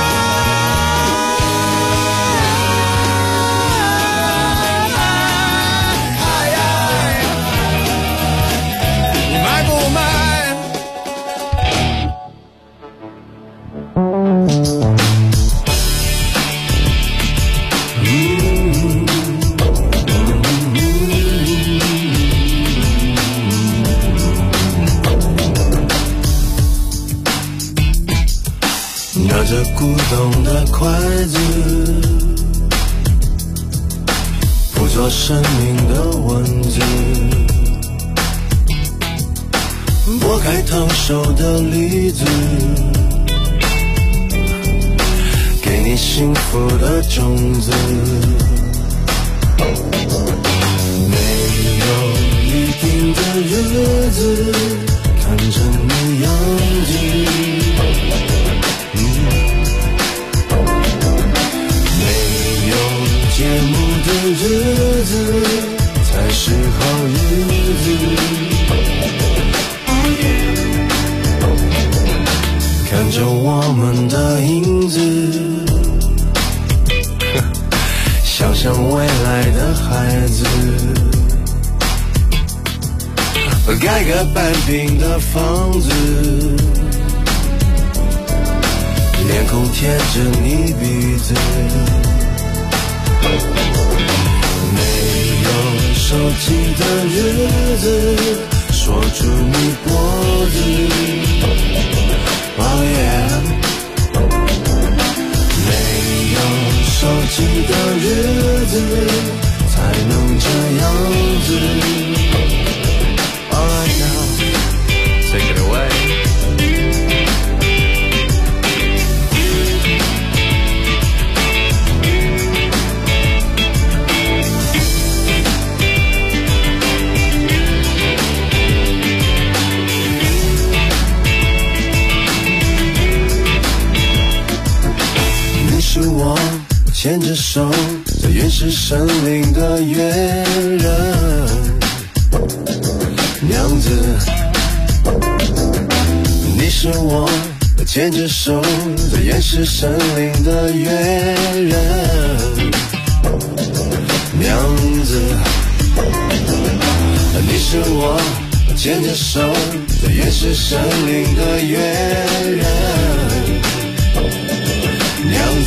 拿着古董的筷子，捕捉生命的文字，剥开烫手的梨子，给你幸福的种子。没有一定的日子，看着你样子。节目的日子才是好日子，看着我们的影子，想象未来的孩子，盖个半平的房子， 口贴着你鼻子，没有手机的日子，锁住你脖子。Oh yeah， 没有手机的日子，才能这样子。Alright now, take it away。是我牵着手在原始森林的越人娘子，你是我牵着手在原始森林的越人娘子，你是我牵着手在原始森林的越人娘子，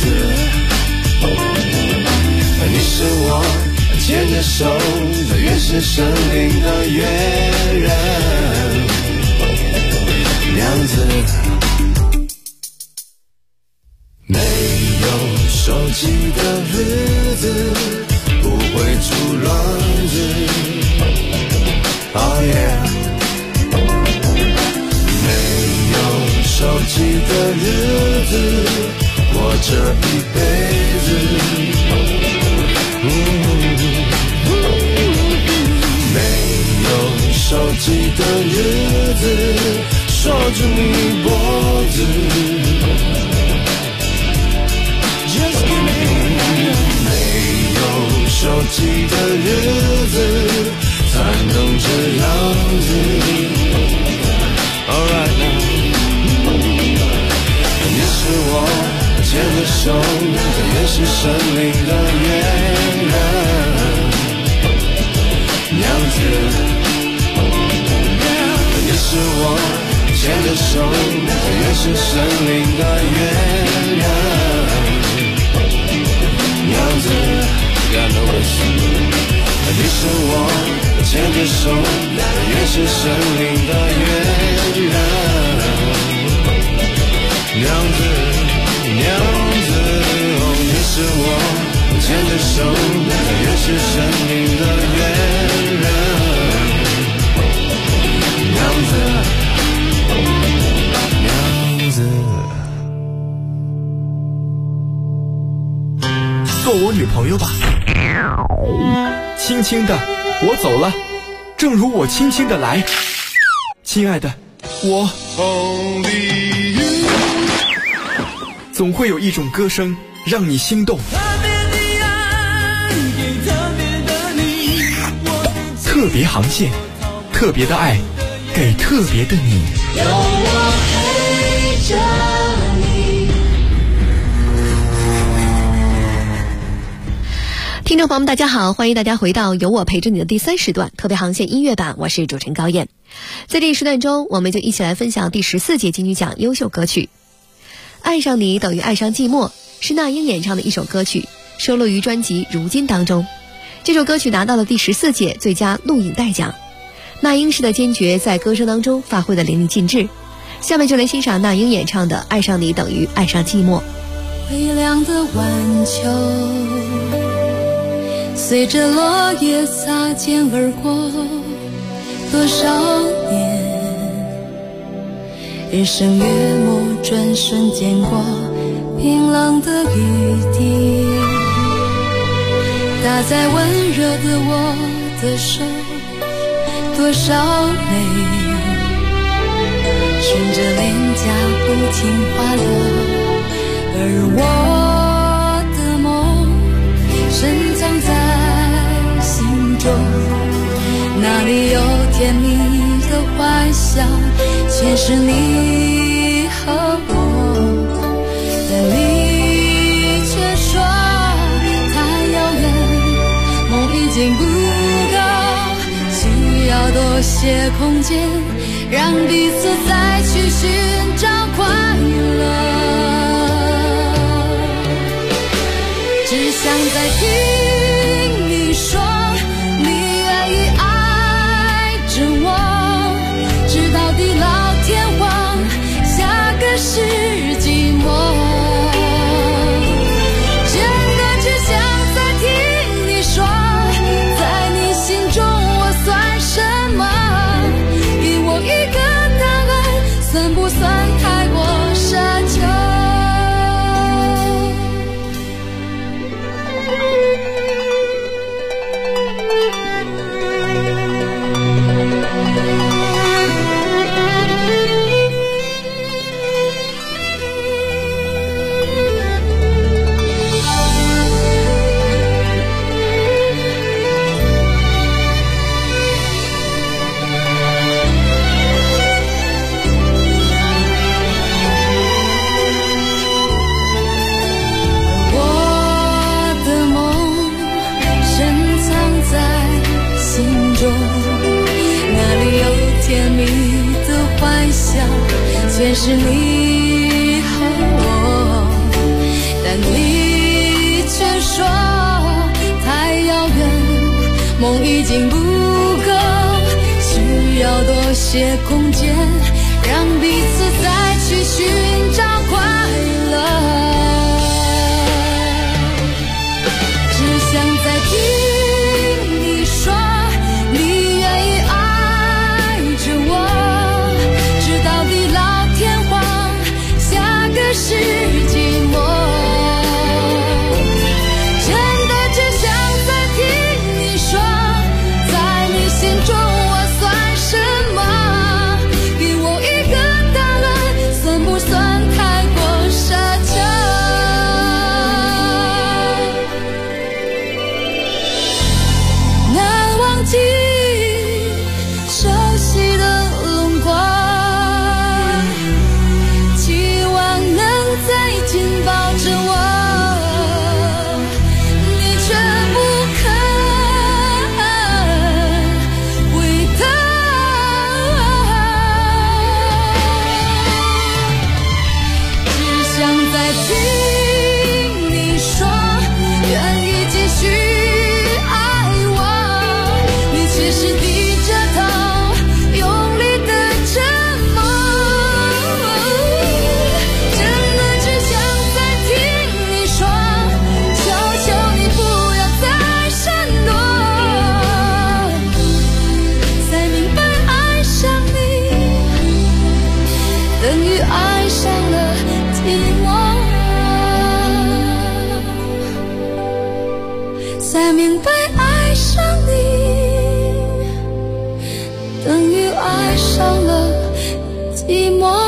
你是我牵着手在原始森林的越人娘子，没有手机的日子不会出乱子。Oh yeah， 没有手机的日子过这一辈子，没有手机的日子锁住你脖子。Just give me， 没有手机的日子才能这样子。Alright now， 你是我牵着手在原始森林的越人娘子，你是我牵着手在原始森林的越人娘子 God knows， 你是我牵着手在原始森林的越人娘子娘子，哦，你是我牵着手在原始森林的越人娘子娘子。 做我女朋友吧。轻轻的，我走了，正如我轻轻的来。亲爱的，我总会有一种歌声让你心动，特别航线，特别的爱，给特别的你。有我陪着你。 听众朋友们大家好，欢迎大家回到有我陪着你的第3时段特别航线音乐版，我是主持人高燕。在这一时段中，我们就一起来分享第14届金曲奖优秀歌曲。爱上你等于爱上寂寞是那英演唱的一首歌曲，收录于专辑《如今》当中。这首歌曲拿到了第14届最佳录影带奖，那英式的坚决在歌声当中发挥的淋漓尽致。下面就来欣赏那英演唱的《爱上你等于爱上寂寞》。 微凉的晚秋，随着落叶擦肩而过，多少年日升月没，转瞬间过，冰冷的雨滴打在温热的我的手，多少泪顺着脸颊不停滑落，而我的梦深藏在心中，那里有甜蜜的幻想，全是你和我，但你却说太遥远，梦已经不够，需要多些空间，让彼此再去寻找快乐。 想再听你说你愿意爱着我，直到地老天荒，下个世纪末。真的只想再听你说，在你心中我算什么？给我一个答案，算不算太过奢求？全是你和我，但你却说太遥远，梦已经不够，需要多些空间，让彼此再去寻找快乐。只想再听你说你愿意爱着我，直到地老天荒，下个世纪末。真的只想再听你说，在你心中我算什么？给我一个答案，算不算太过奢求？难忘记熟悉的轮廓，期望能再紧抱着我，你却不肯回头。只想再听你说，愿意继续爱我，你却是低着头，用力的沉默。真的只想再听你说，求求你不要再闪躲，才明白爱上你等于爱上了寂寞，才明白爱上你等于爱上了寂寞。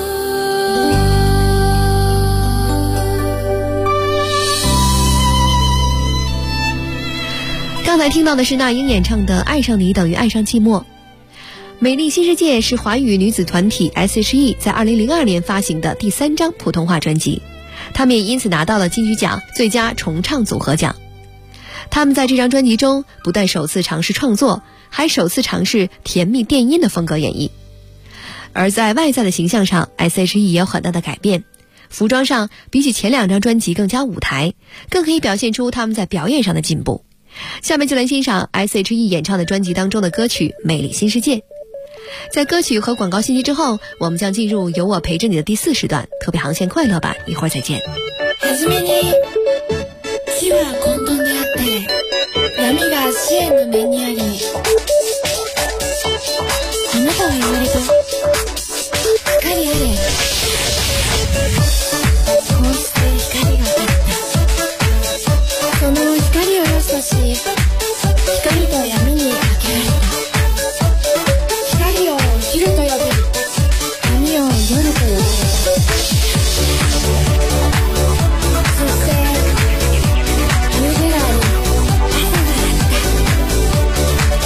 刚才听到的是那英演唱的《爱上你等于爱上寂寞》。美丽新世界是华语女子团体 S.H.E 在2002年发行的第3张普通话专辑，他们也因此拿到了金曲奖最佳重唱组合奖。他们在这张专辑中不但首次尝试创作，还首次尝试甜蜜电音的风格演绎。而在外在的形象上， S.H.E 也有很大的改变，服装上比起前2张专辑更加舞台，更可以表现出他们在表演上的进步。下面就来欣赏 S.H.E 演唱的专辑当中的歌曲《美丽新世界》。在歌曲和广告信息之后，我们将进入有我陪着你的第4时段特別航線快樂版，一會兒再見。 はじめに火は混沌であって闇が支援の目にあり、あなたは言われた光あれ、こうして光が当たった。その光を良しとし、光と闇に分けられた。光を昼と呼び、闇を夜と呼ばれた。そして夕暮れに朝があった。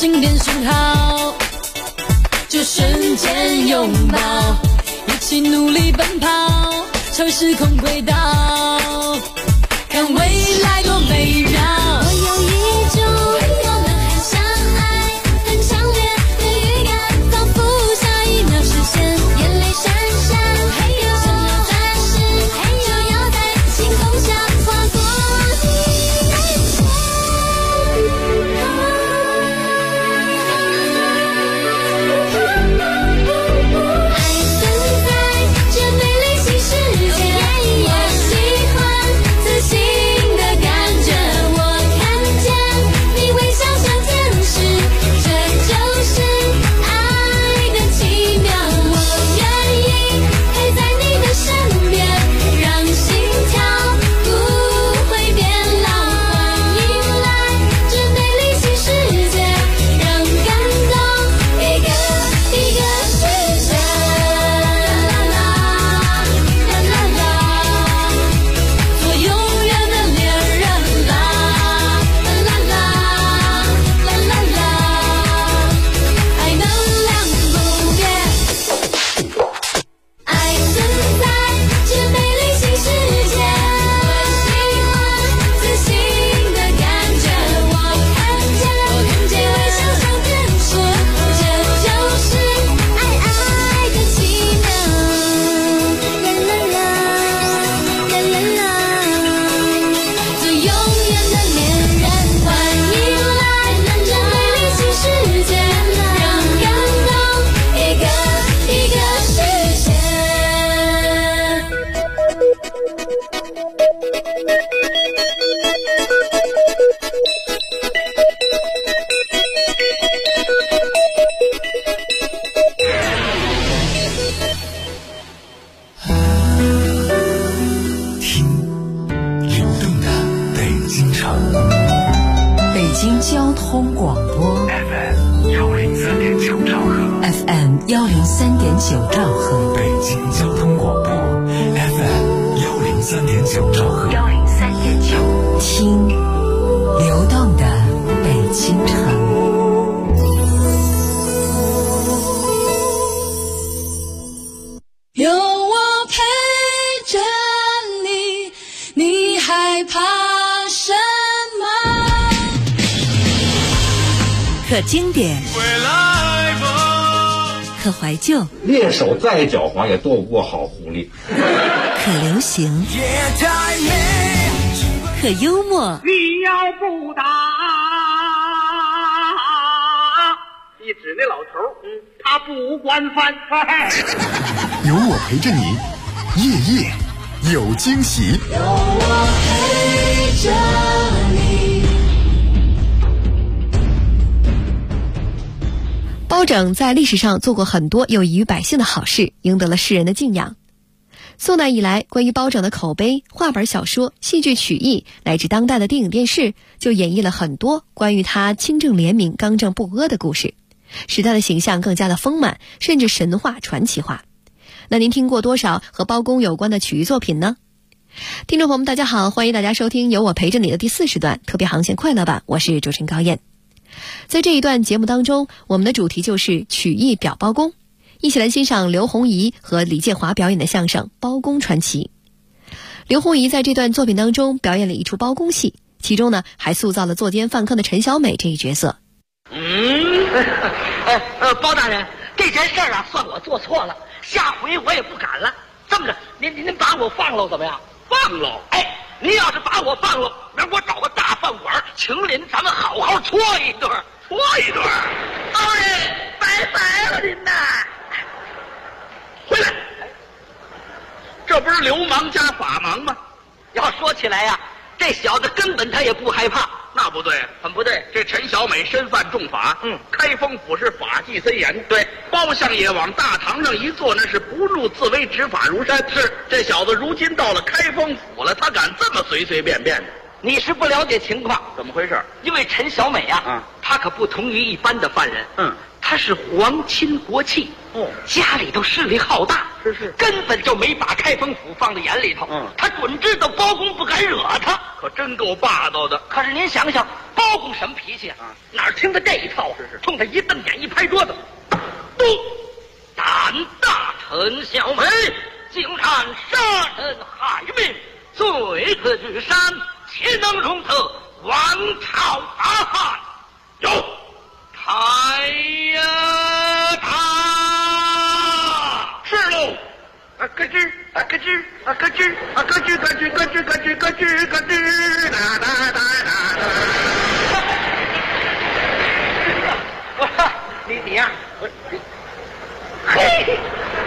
心电讯号，就瞬间拥抱，一起努力奔跑，超时空轨道，看未来多美妙。我有一种我们很相爱很强烈的预感，仿佛下一秒实现，眼泪闪闪，嘿呦，想要暂时，嘿就要在星空下划过你的眼。爱存在这美丽新世界，我喜欢自信的感觉，我看见你微笑像天使，这就是爱的奇妙。我愿意陪在你的身边，让心跳不会变老。欢迎来这美丽新世界，让感动一个一个实现。啦啦啦啦啦，做永远的恋人啦。啦啦啦啦啦啦，爱能量不变。爱存在这美丽新世界，我喜欢自信的感觉，我看见你微笑像天使，这就是爱的奇妙。啦啦啦啦啦啦，做永远的恋人，欢迎来这美丽新世界，让感动一个一个实现。 流动的北京城北京交通广播 FM 103.9兆赫， FM 103.9兆赫， 北京交通广播 FM 103.9兆赫， 听流动的北京城。 有我陪着你，你害怕什么？ 可经典，可怀旧， 猎手再狡猾也躲不过好狐狸。 可流行，可幽默， 你要不打，一指那老头他不惯犯。 有我陪着你，夜夜有惊喜。 有我陪着你。 包拯在历史上做过很多有益于百姓的好事，赢得了世人的敬仰。宋代以来，关于包拯的口碑、话本小说、戏剧曲艺，乃至当代的电影电视，就演绎了很多关于他清正廉明、刚正不阿的故事，使他的形象更加的丰满，甚至神话传奇化。那您听过多少和包公有关的曲艺作品呢？听众朋友们大家好，欢迎大家收听有我陪着你的第40段特别航线快乐版，我是主持人高燕。在这一段节目当中，我们的主题就是曲艺表包公，一起来欣赏刘洪仪和李建华表演的相声《包公传奇》。刘洪仪在这段作品当中表演了一出包公戏，其中呢还塑造了作奸犯科的陈小美这一角色。 包大人，这件事啊算我做错了，下回我也不敢了。这么着，您把我放了怎么样？放了？哎，您要是把我放了，明儿我找个大饭馆，请您咱们好好搓一顿。搓一顿？包人，拜拜了您呐！回来，这不是流氓加法盲吗？要说起来呀，这小子根本他也不害怕。那不对，怎么不对？这陈小美身犯重法，开封府是法纪森严。对，包相爷往大堂上一坐，那是不入自威，执法如山。是，这小子如今到了开封府了，他敢这么随随便便的？你是不了解情况，怎么回事？因为陈小美啊，她可不同于一般的犯人。 他是皇亲国戚，家里头势力浩大，根本就没把开封府放在眼里头。他准知道包公不敢惹他，可真够霸道的。可是您想想，包公什么脾气啊？哪听得这一套？冲他一瞪眼，一拍桌子，都胆大陈小梅，竟然杀人害命，罪恶之山，岂能容得王朝大汉？有抬呀他！是喽！咯吱咯吱咯吱咯吱咯吱咯吱咯吱咯吱咯吱哒哒哒哒哒！我说你呀，嘿，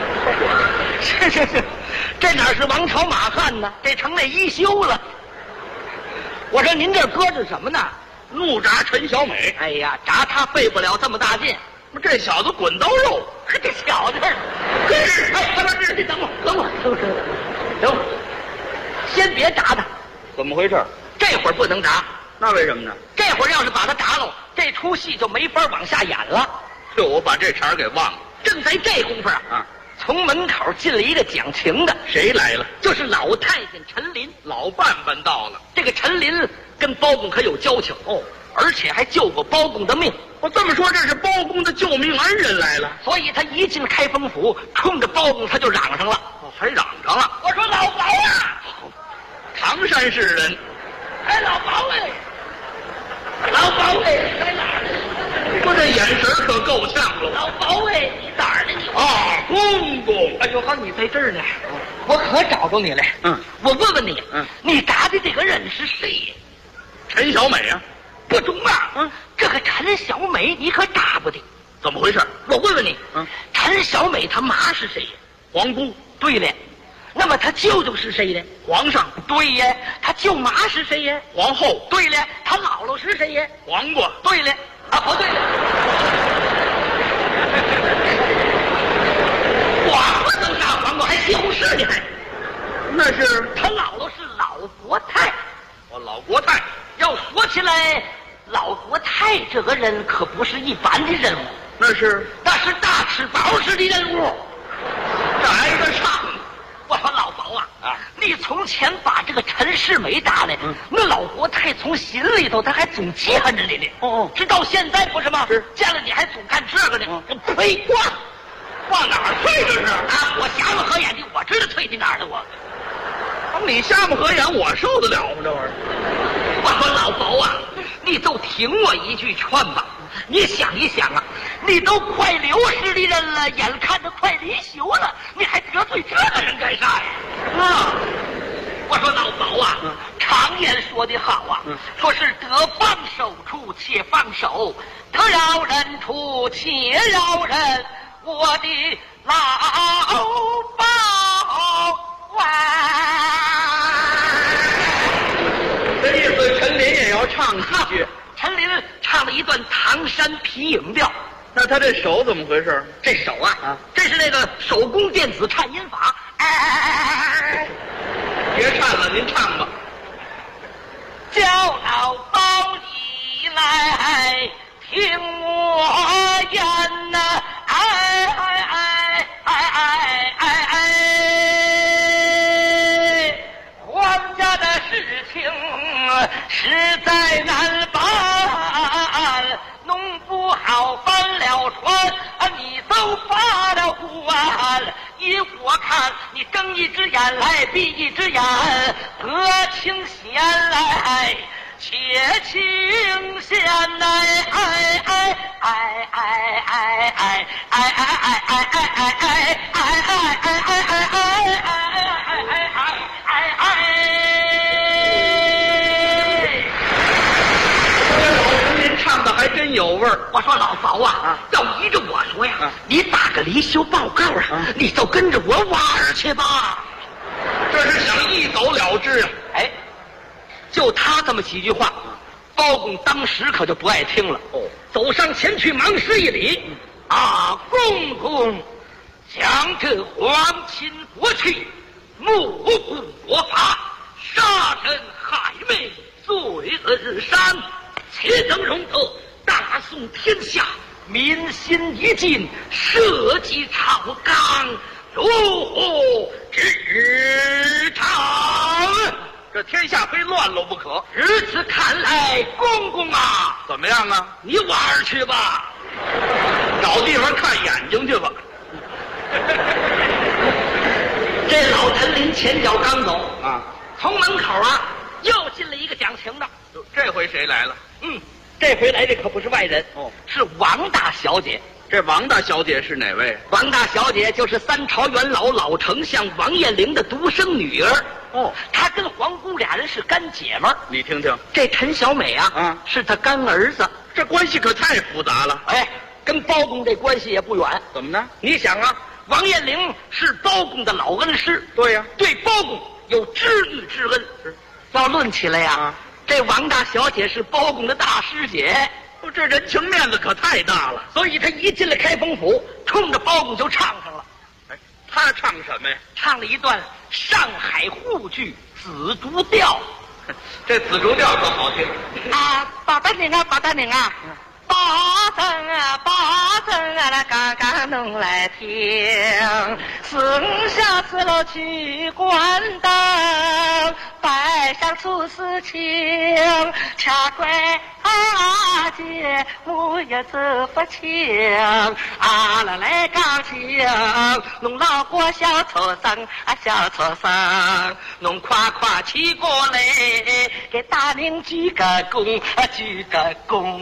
是，这哪是王朝马汉呢？这成那一休了。我说您这搁着什么呢？怒铡陈小美。哎呀，铡他费不了这么大劲。这小子滚刀肉，这小子，你等会，先别铡他。怎么回事？这会儿不能铡。那为什么呢？这会儿要是把他铡了，这出戏就没法往下演了。就我把这茬给忘了。正在这功夫啊，从门口进了一个讲情的。谁来了？就是老太监陈琳。老伴伴到了。这个陈琳跟包公可有交情而且还救过包公的命。我这么说，这是包公的救命恩人来了。所以他一进开封府，冲着包公他就嚷上了。还嚷上了。我说老包啊，唐山市人。哎，老包哎，老包哎，在哪儿呢？我这眼神可够呛了。老包哎，你哪儿呢你？公公。哎呦呵，你在这儿呢，我可找着你了。我问问你，你铡的这个人是谁呀？陈小美啊。不中啊！这个陈小美你可打不得。怎么回事？我问问你，陈小美她妈是谁呀？皇姑。对了，那么她舅舅是谁呢？皇上。对呀，她舅妈是谁呀？皇后。对了，她姥姥是谁呀？黄瓜。对了，不对了，黄瓜能杀黄瓜，还西红柿呢？那是她姥姥是老国泰。老国泰。要说起来，老国泰这个人可不是一般的人物，那是大吃饱似的人物，这挨得上。我说老包啊，你从前把这个陈世美打来，那老国泰从心里头他还总记恨着你呢。直到现在不是吗？见了你还总干这个呢。退往哪儿退这是我瞎目合眼的，我知道退去哪儿了我。你瞎目合眼，我受得了吗？这玩意儿。我说老包啊，你就听我一句劝吧。你想一想啊，你都快60的人了，眼看着快离休了，你还得罪这个人干啥呀？我说老包啊，常言说得好啊，说是得放手处且放手，得饶人处且饶人。我的老包这意思陈琳也要唱几句。陈琳唱了一段唐山皮影调。那他这手怎么回事？这手啊，这是那个手工电子颤音法。别颤了，您唱吧。叫老包你来听我言呐，皇家的事情实在难办，弄不好翻了船，你都发了官。依我看，你睁一只眼来闭一只眼，得清闲来且清闲来，唱的还真有味儿。我说老包啊，要依着我说呀，你打个离休报告啊，你就跟着我玩去吧。这是想一走了之啊！哎，就他这么几句话，包公当时可就不爱听了。走上前去，忙施一礼：“公公，将这皇亲国戚、目无国法、杀人害命、罪恶日山，岂能容得？大宋天下民心一尽，社稷朝纲，如何治长？ 这天下非乱了不可。 如此看来，公公啊， 怎么样啊？ 你玩儿去吧， 找地方看眼睛去吧。 这老陈林前脚刚走啊， 从门口啊又进了一个讲情的。 这回谁来了？ 这回来的可不是外人哦， 是王大小姐。 这王大小姐是哪位？ 王大小姐就是三朝元老老丞相王彦龄的独生女儿。 哦， 她跟皇姑俩人是干姐们儿。 你听听， 这陈小美啊，是她干儿子。 这关系可太复杂了。 哎，跟包公这关系也不远。 怎么呢？ 你想啊，王彦龄是包公的老恩师。 对呀， 对包公有知遇之恩。要论起来呀，这王大小姐是包公的大师姐。 这人情面子可太大了， 所以他一进了开封府，冲着包公就唱上了。 哎，他唱什么呀？ 唱了一段上海沪剧《紫竹调》。 这紫竹调可好听啊！包大人啊，包大人啊，包拯啊，包拯啊，那刚刚弄来听，剩下此楼去关灯，摆上出事情，恰怪阿姐我也走不清，阿拉来钢琴，弄老过小畜生啊，小畜生，弄夸夸起过来，给大人鞠个躬啊，鞠个躬。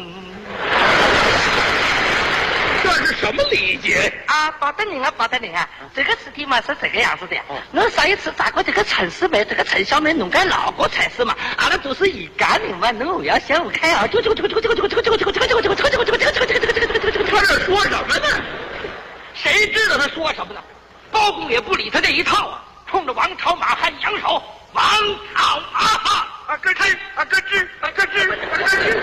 这是什么礼节啊？包大人啊，包大人啊，这个事体嘛是这个样子的。那上一次咋过这个陈四妹，这个陈小妹弄个老过才是嘛？阿拉都是一家人嘛，能要相互开啊！这这说什么呢？谁知道他说什么呢？包公也不理他这一套啊，冲着王朝马汉扬手，王朝马汉啊，咯吱啊咯吱啊咯吱啊咯吱。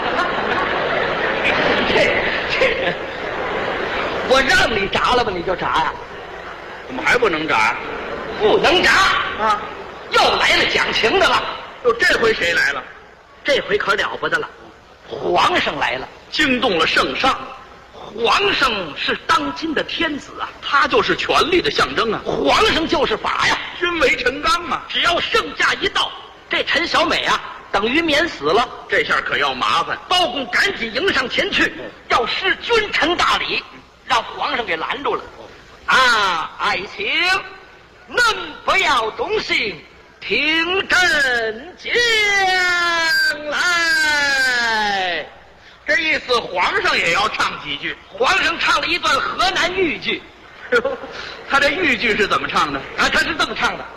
这。我让你炸了吧，你就炸呀？ 怎么还不能炸？ 不能炸啊！又来了讲情的了。 这回谁来了？ 这回可了不得了，皇上来了， 惊动了圣上。 皇上是当今的天子啊， 他就是权力的象征啊。 皇上就是法呀， 君为臣纲啊。 只要圣驾一到，这陈小美啊，等于免死了。 这下可要麻烦。 包公赶紧迎上前去，要施君臣大礼。让皇上给拦住了，啊，爱卿，能不要动心，听朕讲来。 这意思，皇上也要唱几句。 皇上唱了一段河南豫剧， 他这豫剧是怎么唱的？ 啊，他是这么唱的：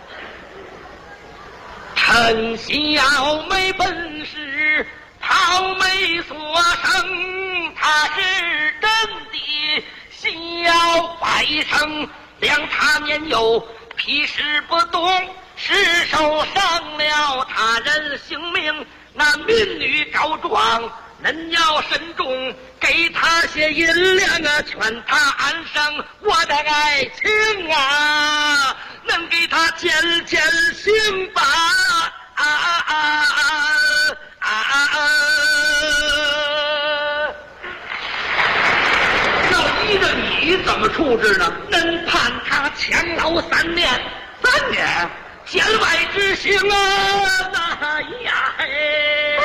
陈小美本是桃梅所生，她是真的小百生，两他年幼，皮实不动，失手伤了他人性命。那民女告状，恁要慎重，给他些银两啊，劝他安生。我的爱情啊，能给他减减刑吧？ 要依着你怎么处置呢？ 恁判他枪牢3年，3年监外执行啊！那呀嘿，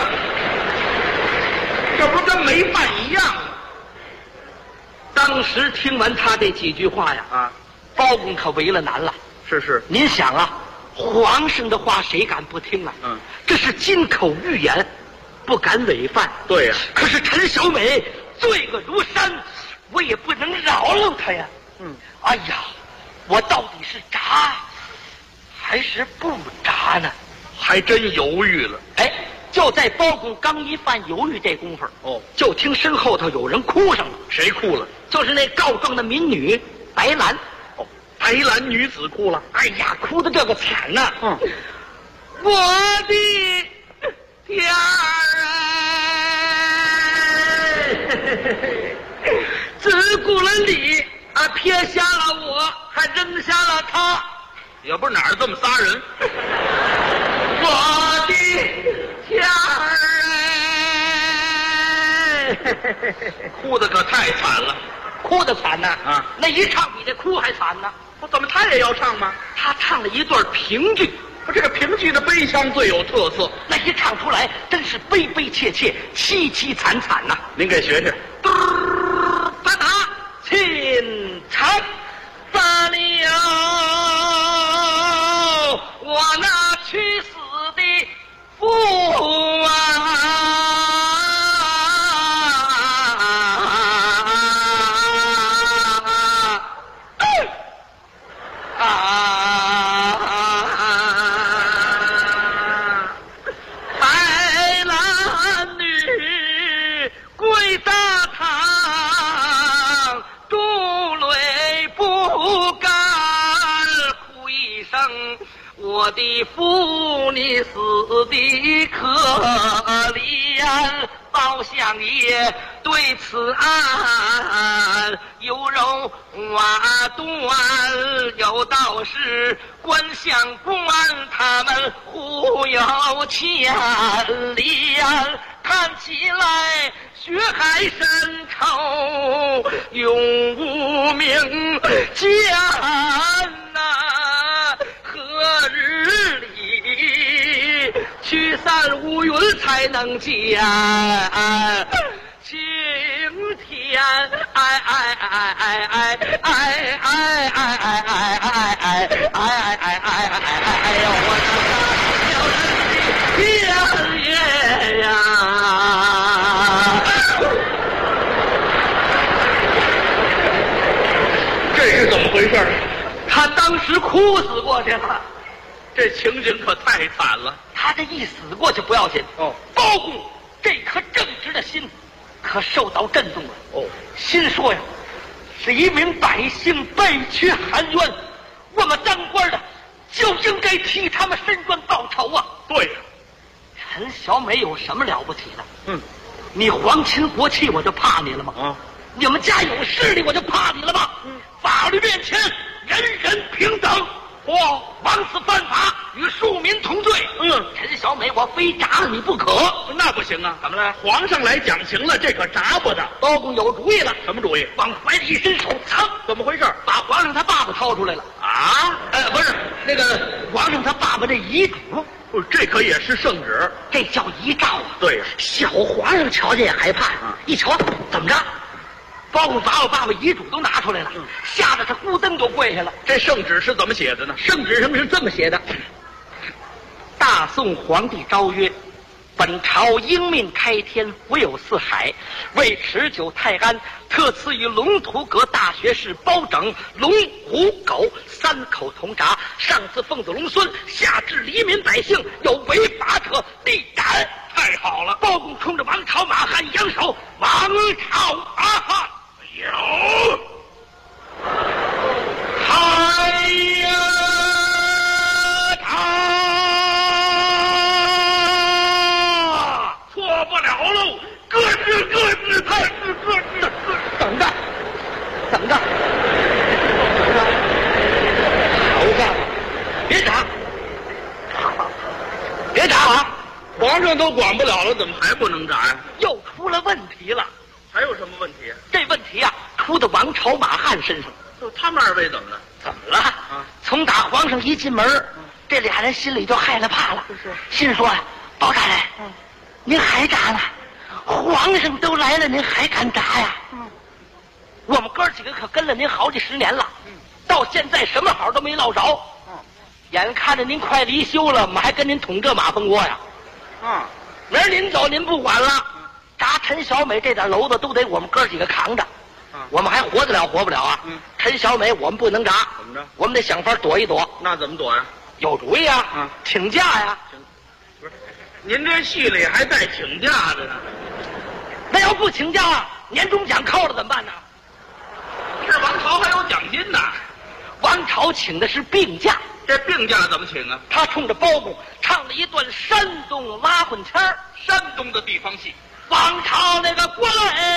这不跟没办一样吗？ 当时听完他这几句话呀，包公可为了难了。 是， 您想啊，皇上的话谁敢不听啊？这是金口玉言，不敢违犯。 对呀， 可是陈小美罪恶如山，我也不能饶了他呀。哎呀，我到底是炸还是不炸呢？ 还真犹豫了。 哎，就在包公刚一犯犹豫这功夫，就听身后头有人哭上了。 谁哭了？ 就是那告状的民女白兰。 白兰女子哭了。 哎呀，哭的这个惨呐！我的天儿，只顾了你啊，撇下了我，还扔下了他， 也不是哪儿这么仨人。 我的天哭的可太惨了， 哭的惨呐！ 啊， 那一唱比这哭还惨呢。 怎么他也要唱吗？ 他唱了一段评剧， 这个评剧的悲腔最有特色， 那一唱出来真是悲悲切切、凄凄惨惨呐！ 您给学学。 把打秦长杀了我那去死的父啊！海南女跪大堂，珠泪不干，哭一声，我的父你死的可怜，包相爷对此案有容瓦断，有道是官相官他们互有牵连，看起来血海深仇永无名间呐，何日里驱散乌云才能见晴天？哎哎哎哎哎哎哎哎哎哎哎哎哎呦，我的天爷呀！ 这是怎么回事？ 他当时哭死过去了， 这情景可太惨了。 他这一死过去不要紧哦，包公这颗正直的心可受到震动了哦，心说呀，是一名百姓被屈含冤，我们当官的就应该替他们伸冤报仇啊！ 对呀， 陈小美有什么了不起的？你皇亲国戚我就怕你了吗？啊，你们家有势力我就怕你了吗？法律面前人人平等。枉此犯法，与庶民同罪。陈小美，我非铡了你不可。 那不行啊！怎么了？皇上来讲情了，这可铡不得。 包公有主意了。 什么主意？ 往怀里一伸手，噌！ 怎么回事？ 把皇上他爸爸掏出来了。 啊？ 不是那个皇上他爸爸这遗嘱。 这可也是圣旨， 这叫遗诏啊。 对呀， 小皇上瞧见也害怕，一瞧怎么着？包公把我爸爸遗嘱都拿出来了，吓得他咕噔就跪下了。 这圣旨是怎么写的呢？ 圣旨上是这么写的：大宋皇帝诏曰，本朝应命开天，福有四海，为持久泰安，特赐予龙图阁大学士包拯、龙虎狗3口铜铡，上自奉子龙孙，下至黎民百姓，有违法者立斩。 太好了！ 包公冲着王朝马汉扬手，王朝马汉有。哎呀！ 错不了喽！咯吱咯吱，太吱咯吱， 等着，等着，好干，别打，别打啊！ 皇上都管不了了，怎么还不能打呀？ 又出了问题了。 还有什么问题？ 这问题啊，出到王朝马汉身上。 就他们二位怎么了？ 怎么了？啊！从打皇上一进门，这俩人心里就害了怕了。是，心说呀，包大人，您还打呢？皇上都来了，您还敢打呀？我们哥几个可跟了您好几十年了，到现在什么好都没落着。眼看着您快离休了，我们还跟您捅这马蜂窝呀？明儿您走，您不管了，铡陈小美这点篓子都得我们哥几个扛着。我们还活得了活不了啊？陈小美我们不能铡， 怎么着？ 我们得想法躲一躲。 那怎么躲呀？ 有主意啊！请假呀！ 不是，您这戏里还带请假的呢？ 那要不请假，年终奖扣了怎么办呢？ 这王朝还有奖金呢。 王朝请的是病假， 这病假怎么请啊？ 他冲着包公唱了一段山东拉混腔儿， 山东的地方戏。 王朝那个官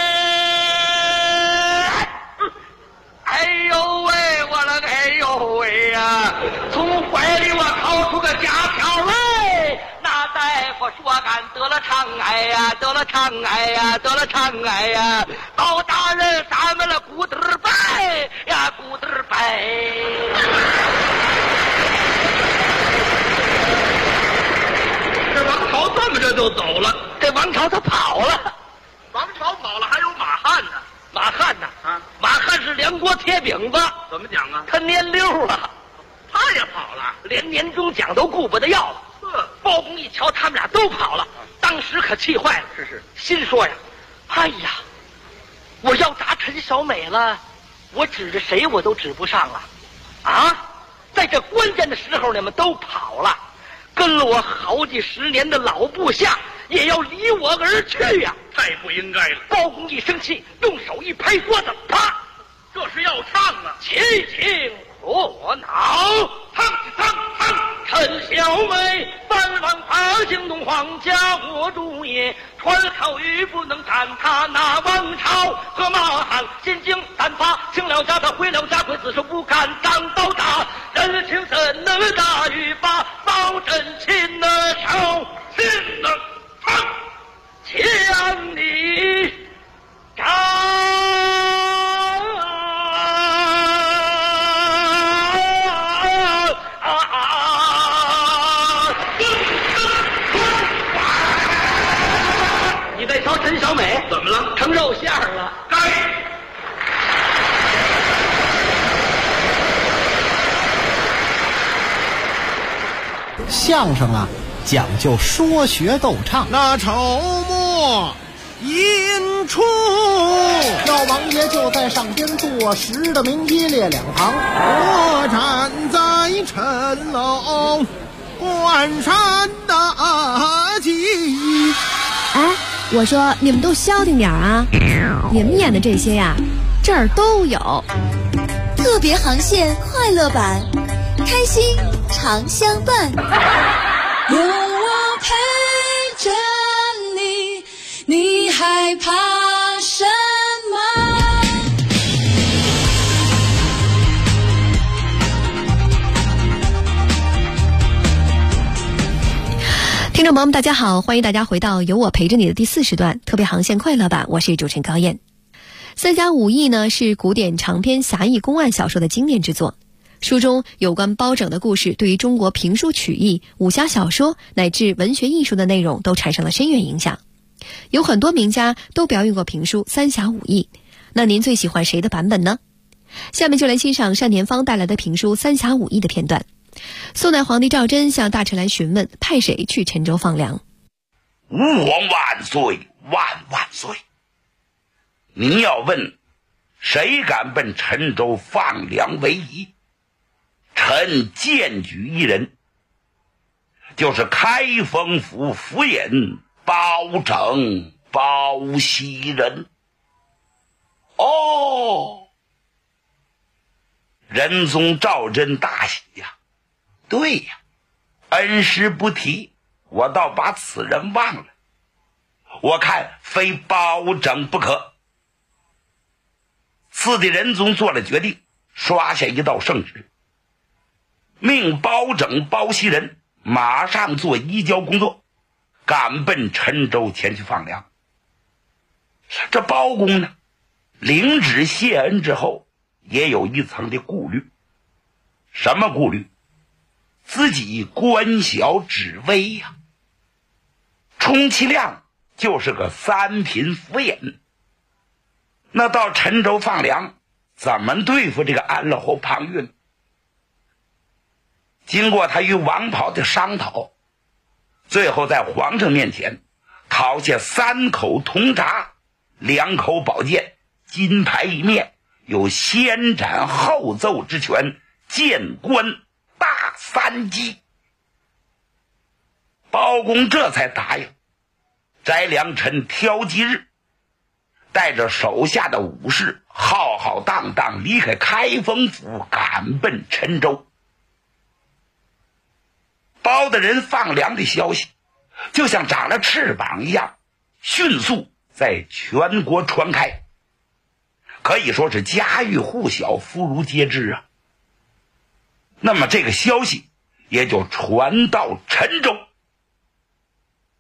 哎呦喂，我了哎呦喂呀！从怀里我掏出个假条来，那大婆说干得了肠癌呀，得了肠癌呀，得了肠癌呀，包大人咱们了古德拜呀，古德拜。这王朝这么着就走了，这王朝他跑了，王朝跑了，还有马汉呢。马汉呢？啊，马汉是梁国铁饼子。怎么讲啊？他年溜了，他也跑了，连年终奖都顾不得要了。包公一瞧他们俩都跑了，当时可气坏了，是，心说呀，哎呀，我要打陈小美了，我指着谁我都指不上了，啊，在这关键的时候你们都跑了，跟了我好几十年的老部下也要离我而去呀，太不应该了。包公一生气，用手一拍桌子，啪，这是要唱啊，齐情火恼，唱唱唱，陈小美三王怕惊动皇家国主也，传口语不能斩他那王朝和马汉，心惊胆发，请了家他回了家，鬼子手不敢当刀打，人情怎能大于把包拯亲的手亲的唱，将你斩。陈小美怎么了？成肉馅儿了。该。 相声啊，讲究说学逗唱。 那筹末引出， 老王爷就在上边坐实的名一列两旁， 我站在陈楼关山大吉。 哎，我说你们都消停点啊！你们演的这些呀，这儿都有。 特别航线快乐版，开心常相伴。 有我陪着你，你害怕什么？ 听众朋友们大家好，欢迎大家回到有我陪着你的第4时段特别航线快乐版，我是主持人高燕。三侠五义呢是古典长篇侠义公案小说的经典之作，书中有关包拯的故事对于中国评书曲艺、武侠小说乃至文学艺术的内容都产生了深远影响，有很多名家都表演过评书三侠五义，那您最喜欢谁的版本呢？下面就来欣赏单田芳带来的评书三侠五义的片段。宋代皇帝赵祯向大臣来询问派谁去陈州放粮。 吾皇万岁万万岁！您要问谁敢奔陈州放粮为宜，臣荐举一人，就是开封府府尹包拯包西人。哦，仁宗赵祯大喜呀！对呀，恩师不提，我倒把此人忘了。我看非包拯不可。次第仁宗做了决定，刷下一道圣旨，命包拯包西人马上做移交工作，赶奔陈州前去放粮。这包公呢，领旨谢恩之后，也有一层的顾虑。什么顾虑？自己官小职微呀，充其量就是个三品府尹，那到陈州放粮，怎么对付这个安乐侯庞昱呢？经过他与王跑的商讨，最后在皇上面前讨下3口铜铡、2口宝剑、金牌一面，有先斩后奏之权，见官大3级。包公这才答应，摘良辰挑吉日，带着手下的武士浩浩荡荡离开开封府，赶奔陈州。包大人放粮的消息就像长了翅膀一样，迅速在全国传开，可以说是家喻户晓，妇孺皆知啊。那么这个消息也就传到陈州。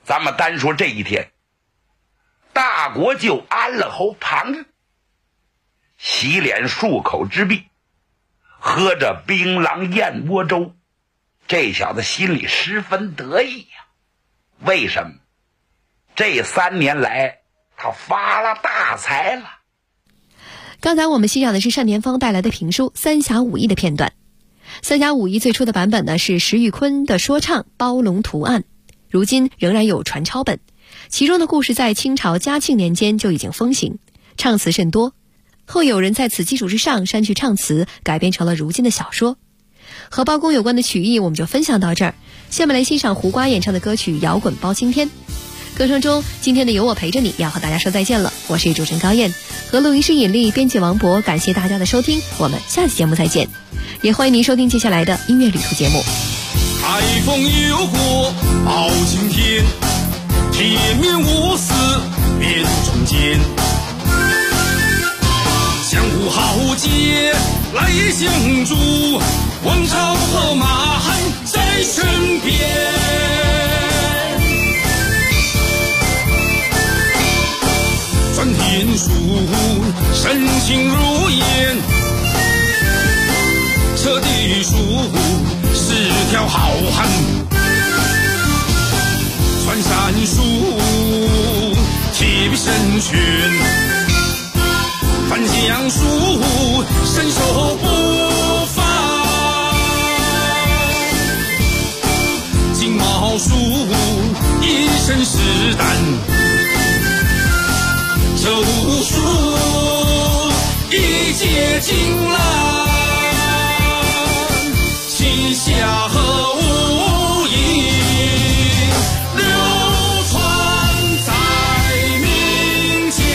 咱们单说这一天，大国舅安乐侯庞日洗脸漱口之毕，喝着槟榔燕窝粥，这小子心里十分得意呀。为什么？这3年来他发了大财了。 刚才我们欣赏的是单田芳带来的评书《三侠五义》的片段。三侠五义最初的版本呢是石玉坤的说唱包龙图案，如今仍然有传抄本。其中的故事在清朝嘉庆年间就已经风行，唱词甚多。后有人在此基础之上删去唱词，改编成了如今的小说。和包公有关的曲艺我们就分享到这儿，下面来欣赏胡瓜演唱的歌曲《摇滚包青天》。歌声中，今天的有我陪着你要和大家说再见了，我是主持人高燕，和录音师尹丽，编辑王博，感谢大家的收听，我们下期节目再见，也欢迎您收听接下来的音乐旅途节目。 海风游过包青天，铁面无私辨忠奸，江湖豪杰来相助，王朝和马汉在身边。传天书，深情如烟，彻地书是条好汉。穿山术，铁臂神拳，翻江术，身手不凡。金毛术，一身是胆。这武术一解金兰，旗下和武艺流传在民间。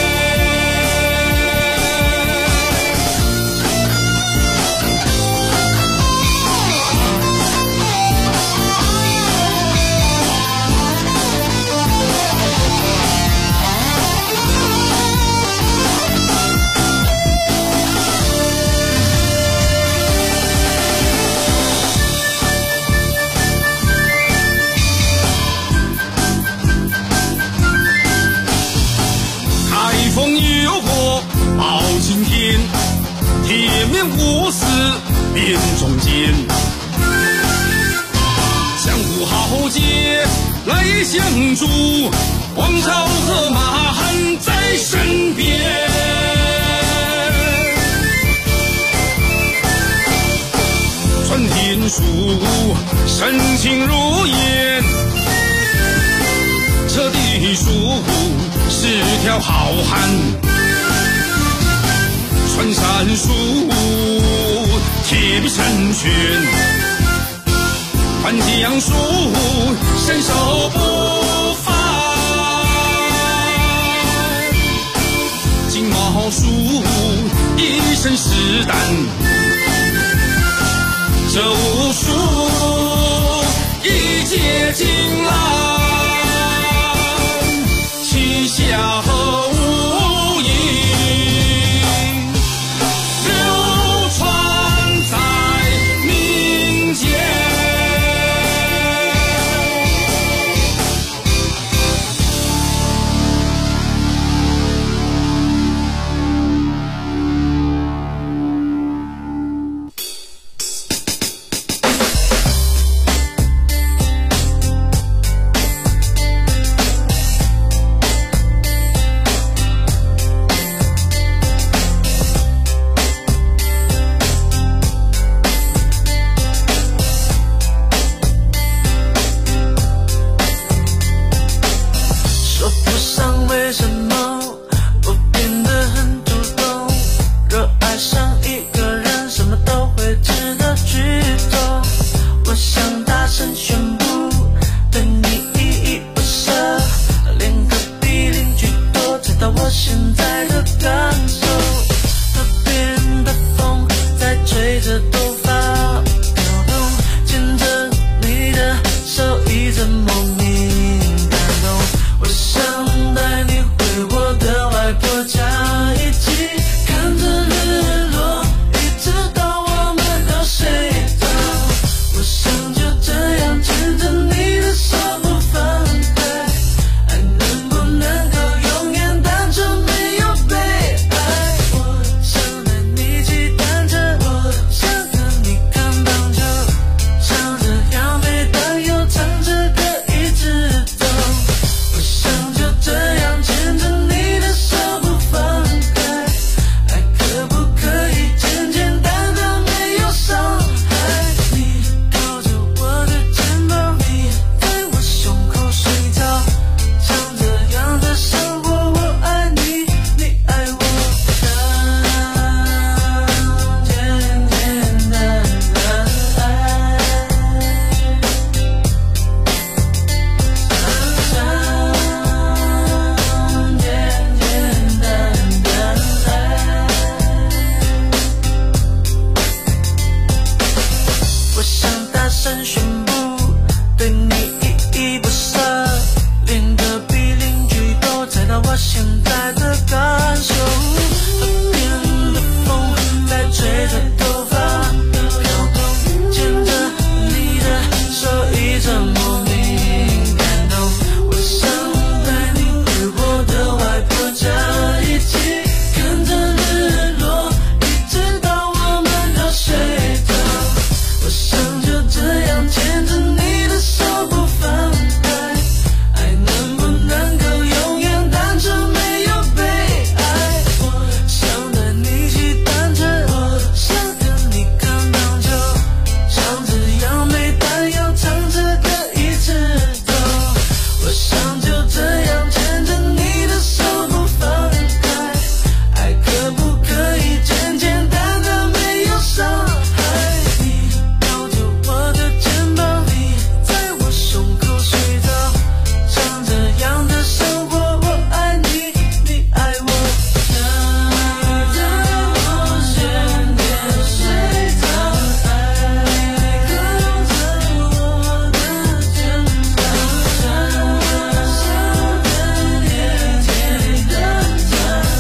铁面无私辨忠奸，江湖豪杰来相助，王朝和马汉在身边。传天书，深情如烟，彻地书是条好汉。穿山术，铁臂神拳，翻江术，身手不凡。金毛术，一身是胆。这武术一解金兰，旗下和武艺声宣布对你依依不舍，连隔壁邻居都猜到我现在的感受。河边的风在吹着头发飘动，牵着你的手一直莫名感动。我想带你回我的外婆家，一起看着日落，一直到我们都睡着。我想就这样牵着你的手不放开，爱能不能够永远单纯没有被爱。我想带你骑单车，我想跟你看棒球，像这样没担忧，唱着歌一直走。我想就这样牵着你的手不放开，爱可不可以简简单单没有伤害。你抱着我的肩膀，你在我胸口睡着，像这样的生活，我爱你，你爱我。你在我身边睡着，爱靠着我的肩膀，像个年轻的他，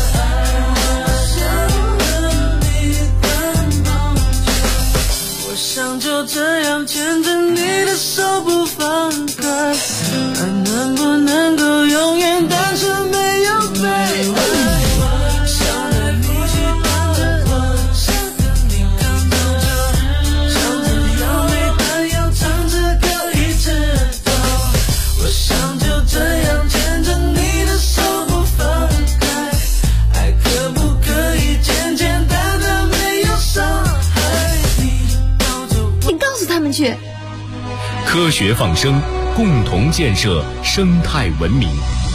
我想就这样牵着你的手不放开，爱能不能够永远单纯没有被爱。想带你去单车，想跟你看棒球，像这样没担忧，唱着歌一直走。我想就这样牵着你的手不放开，爱可不可以简简单单没有伤害。 你告诉他们去。 科学放生，共同建设生态文明。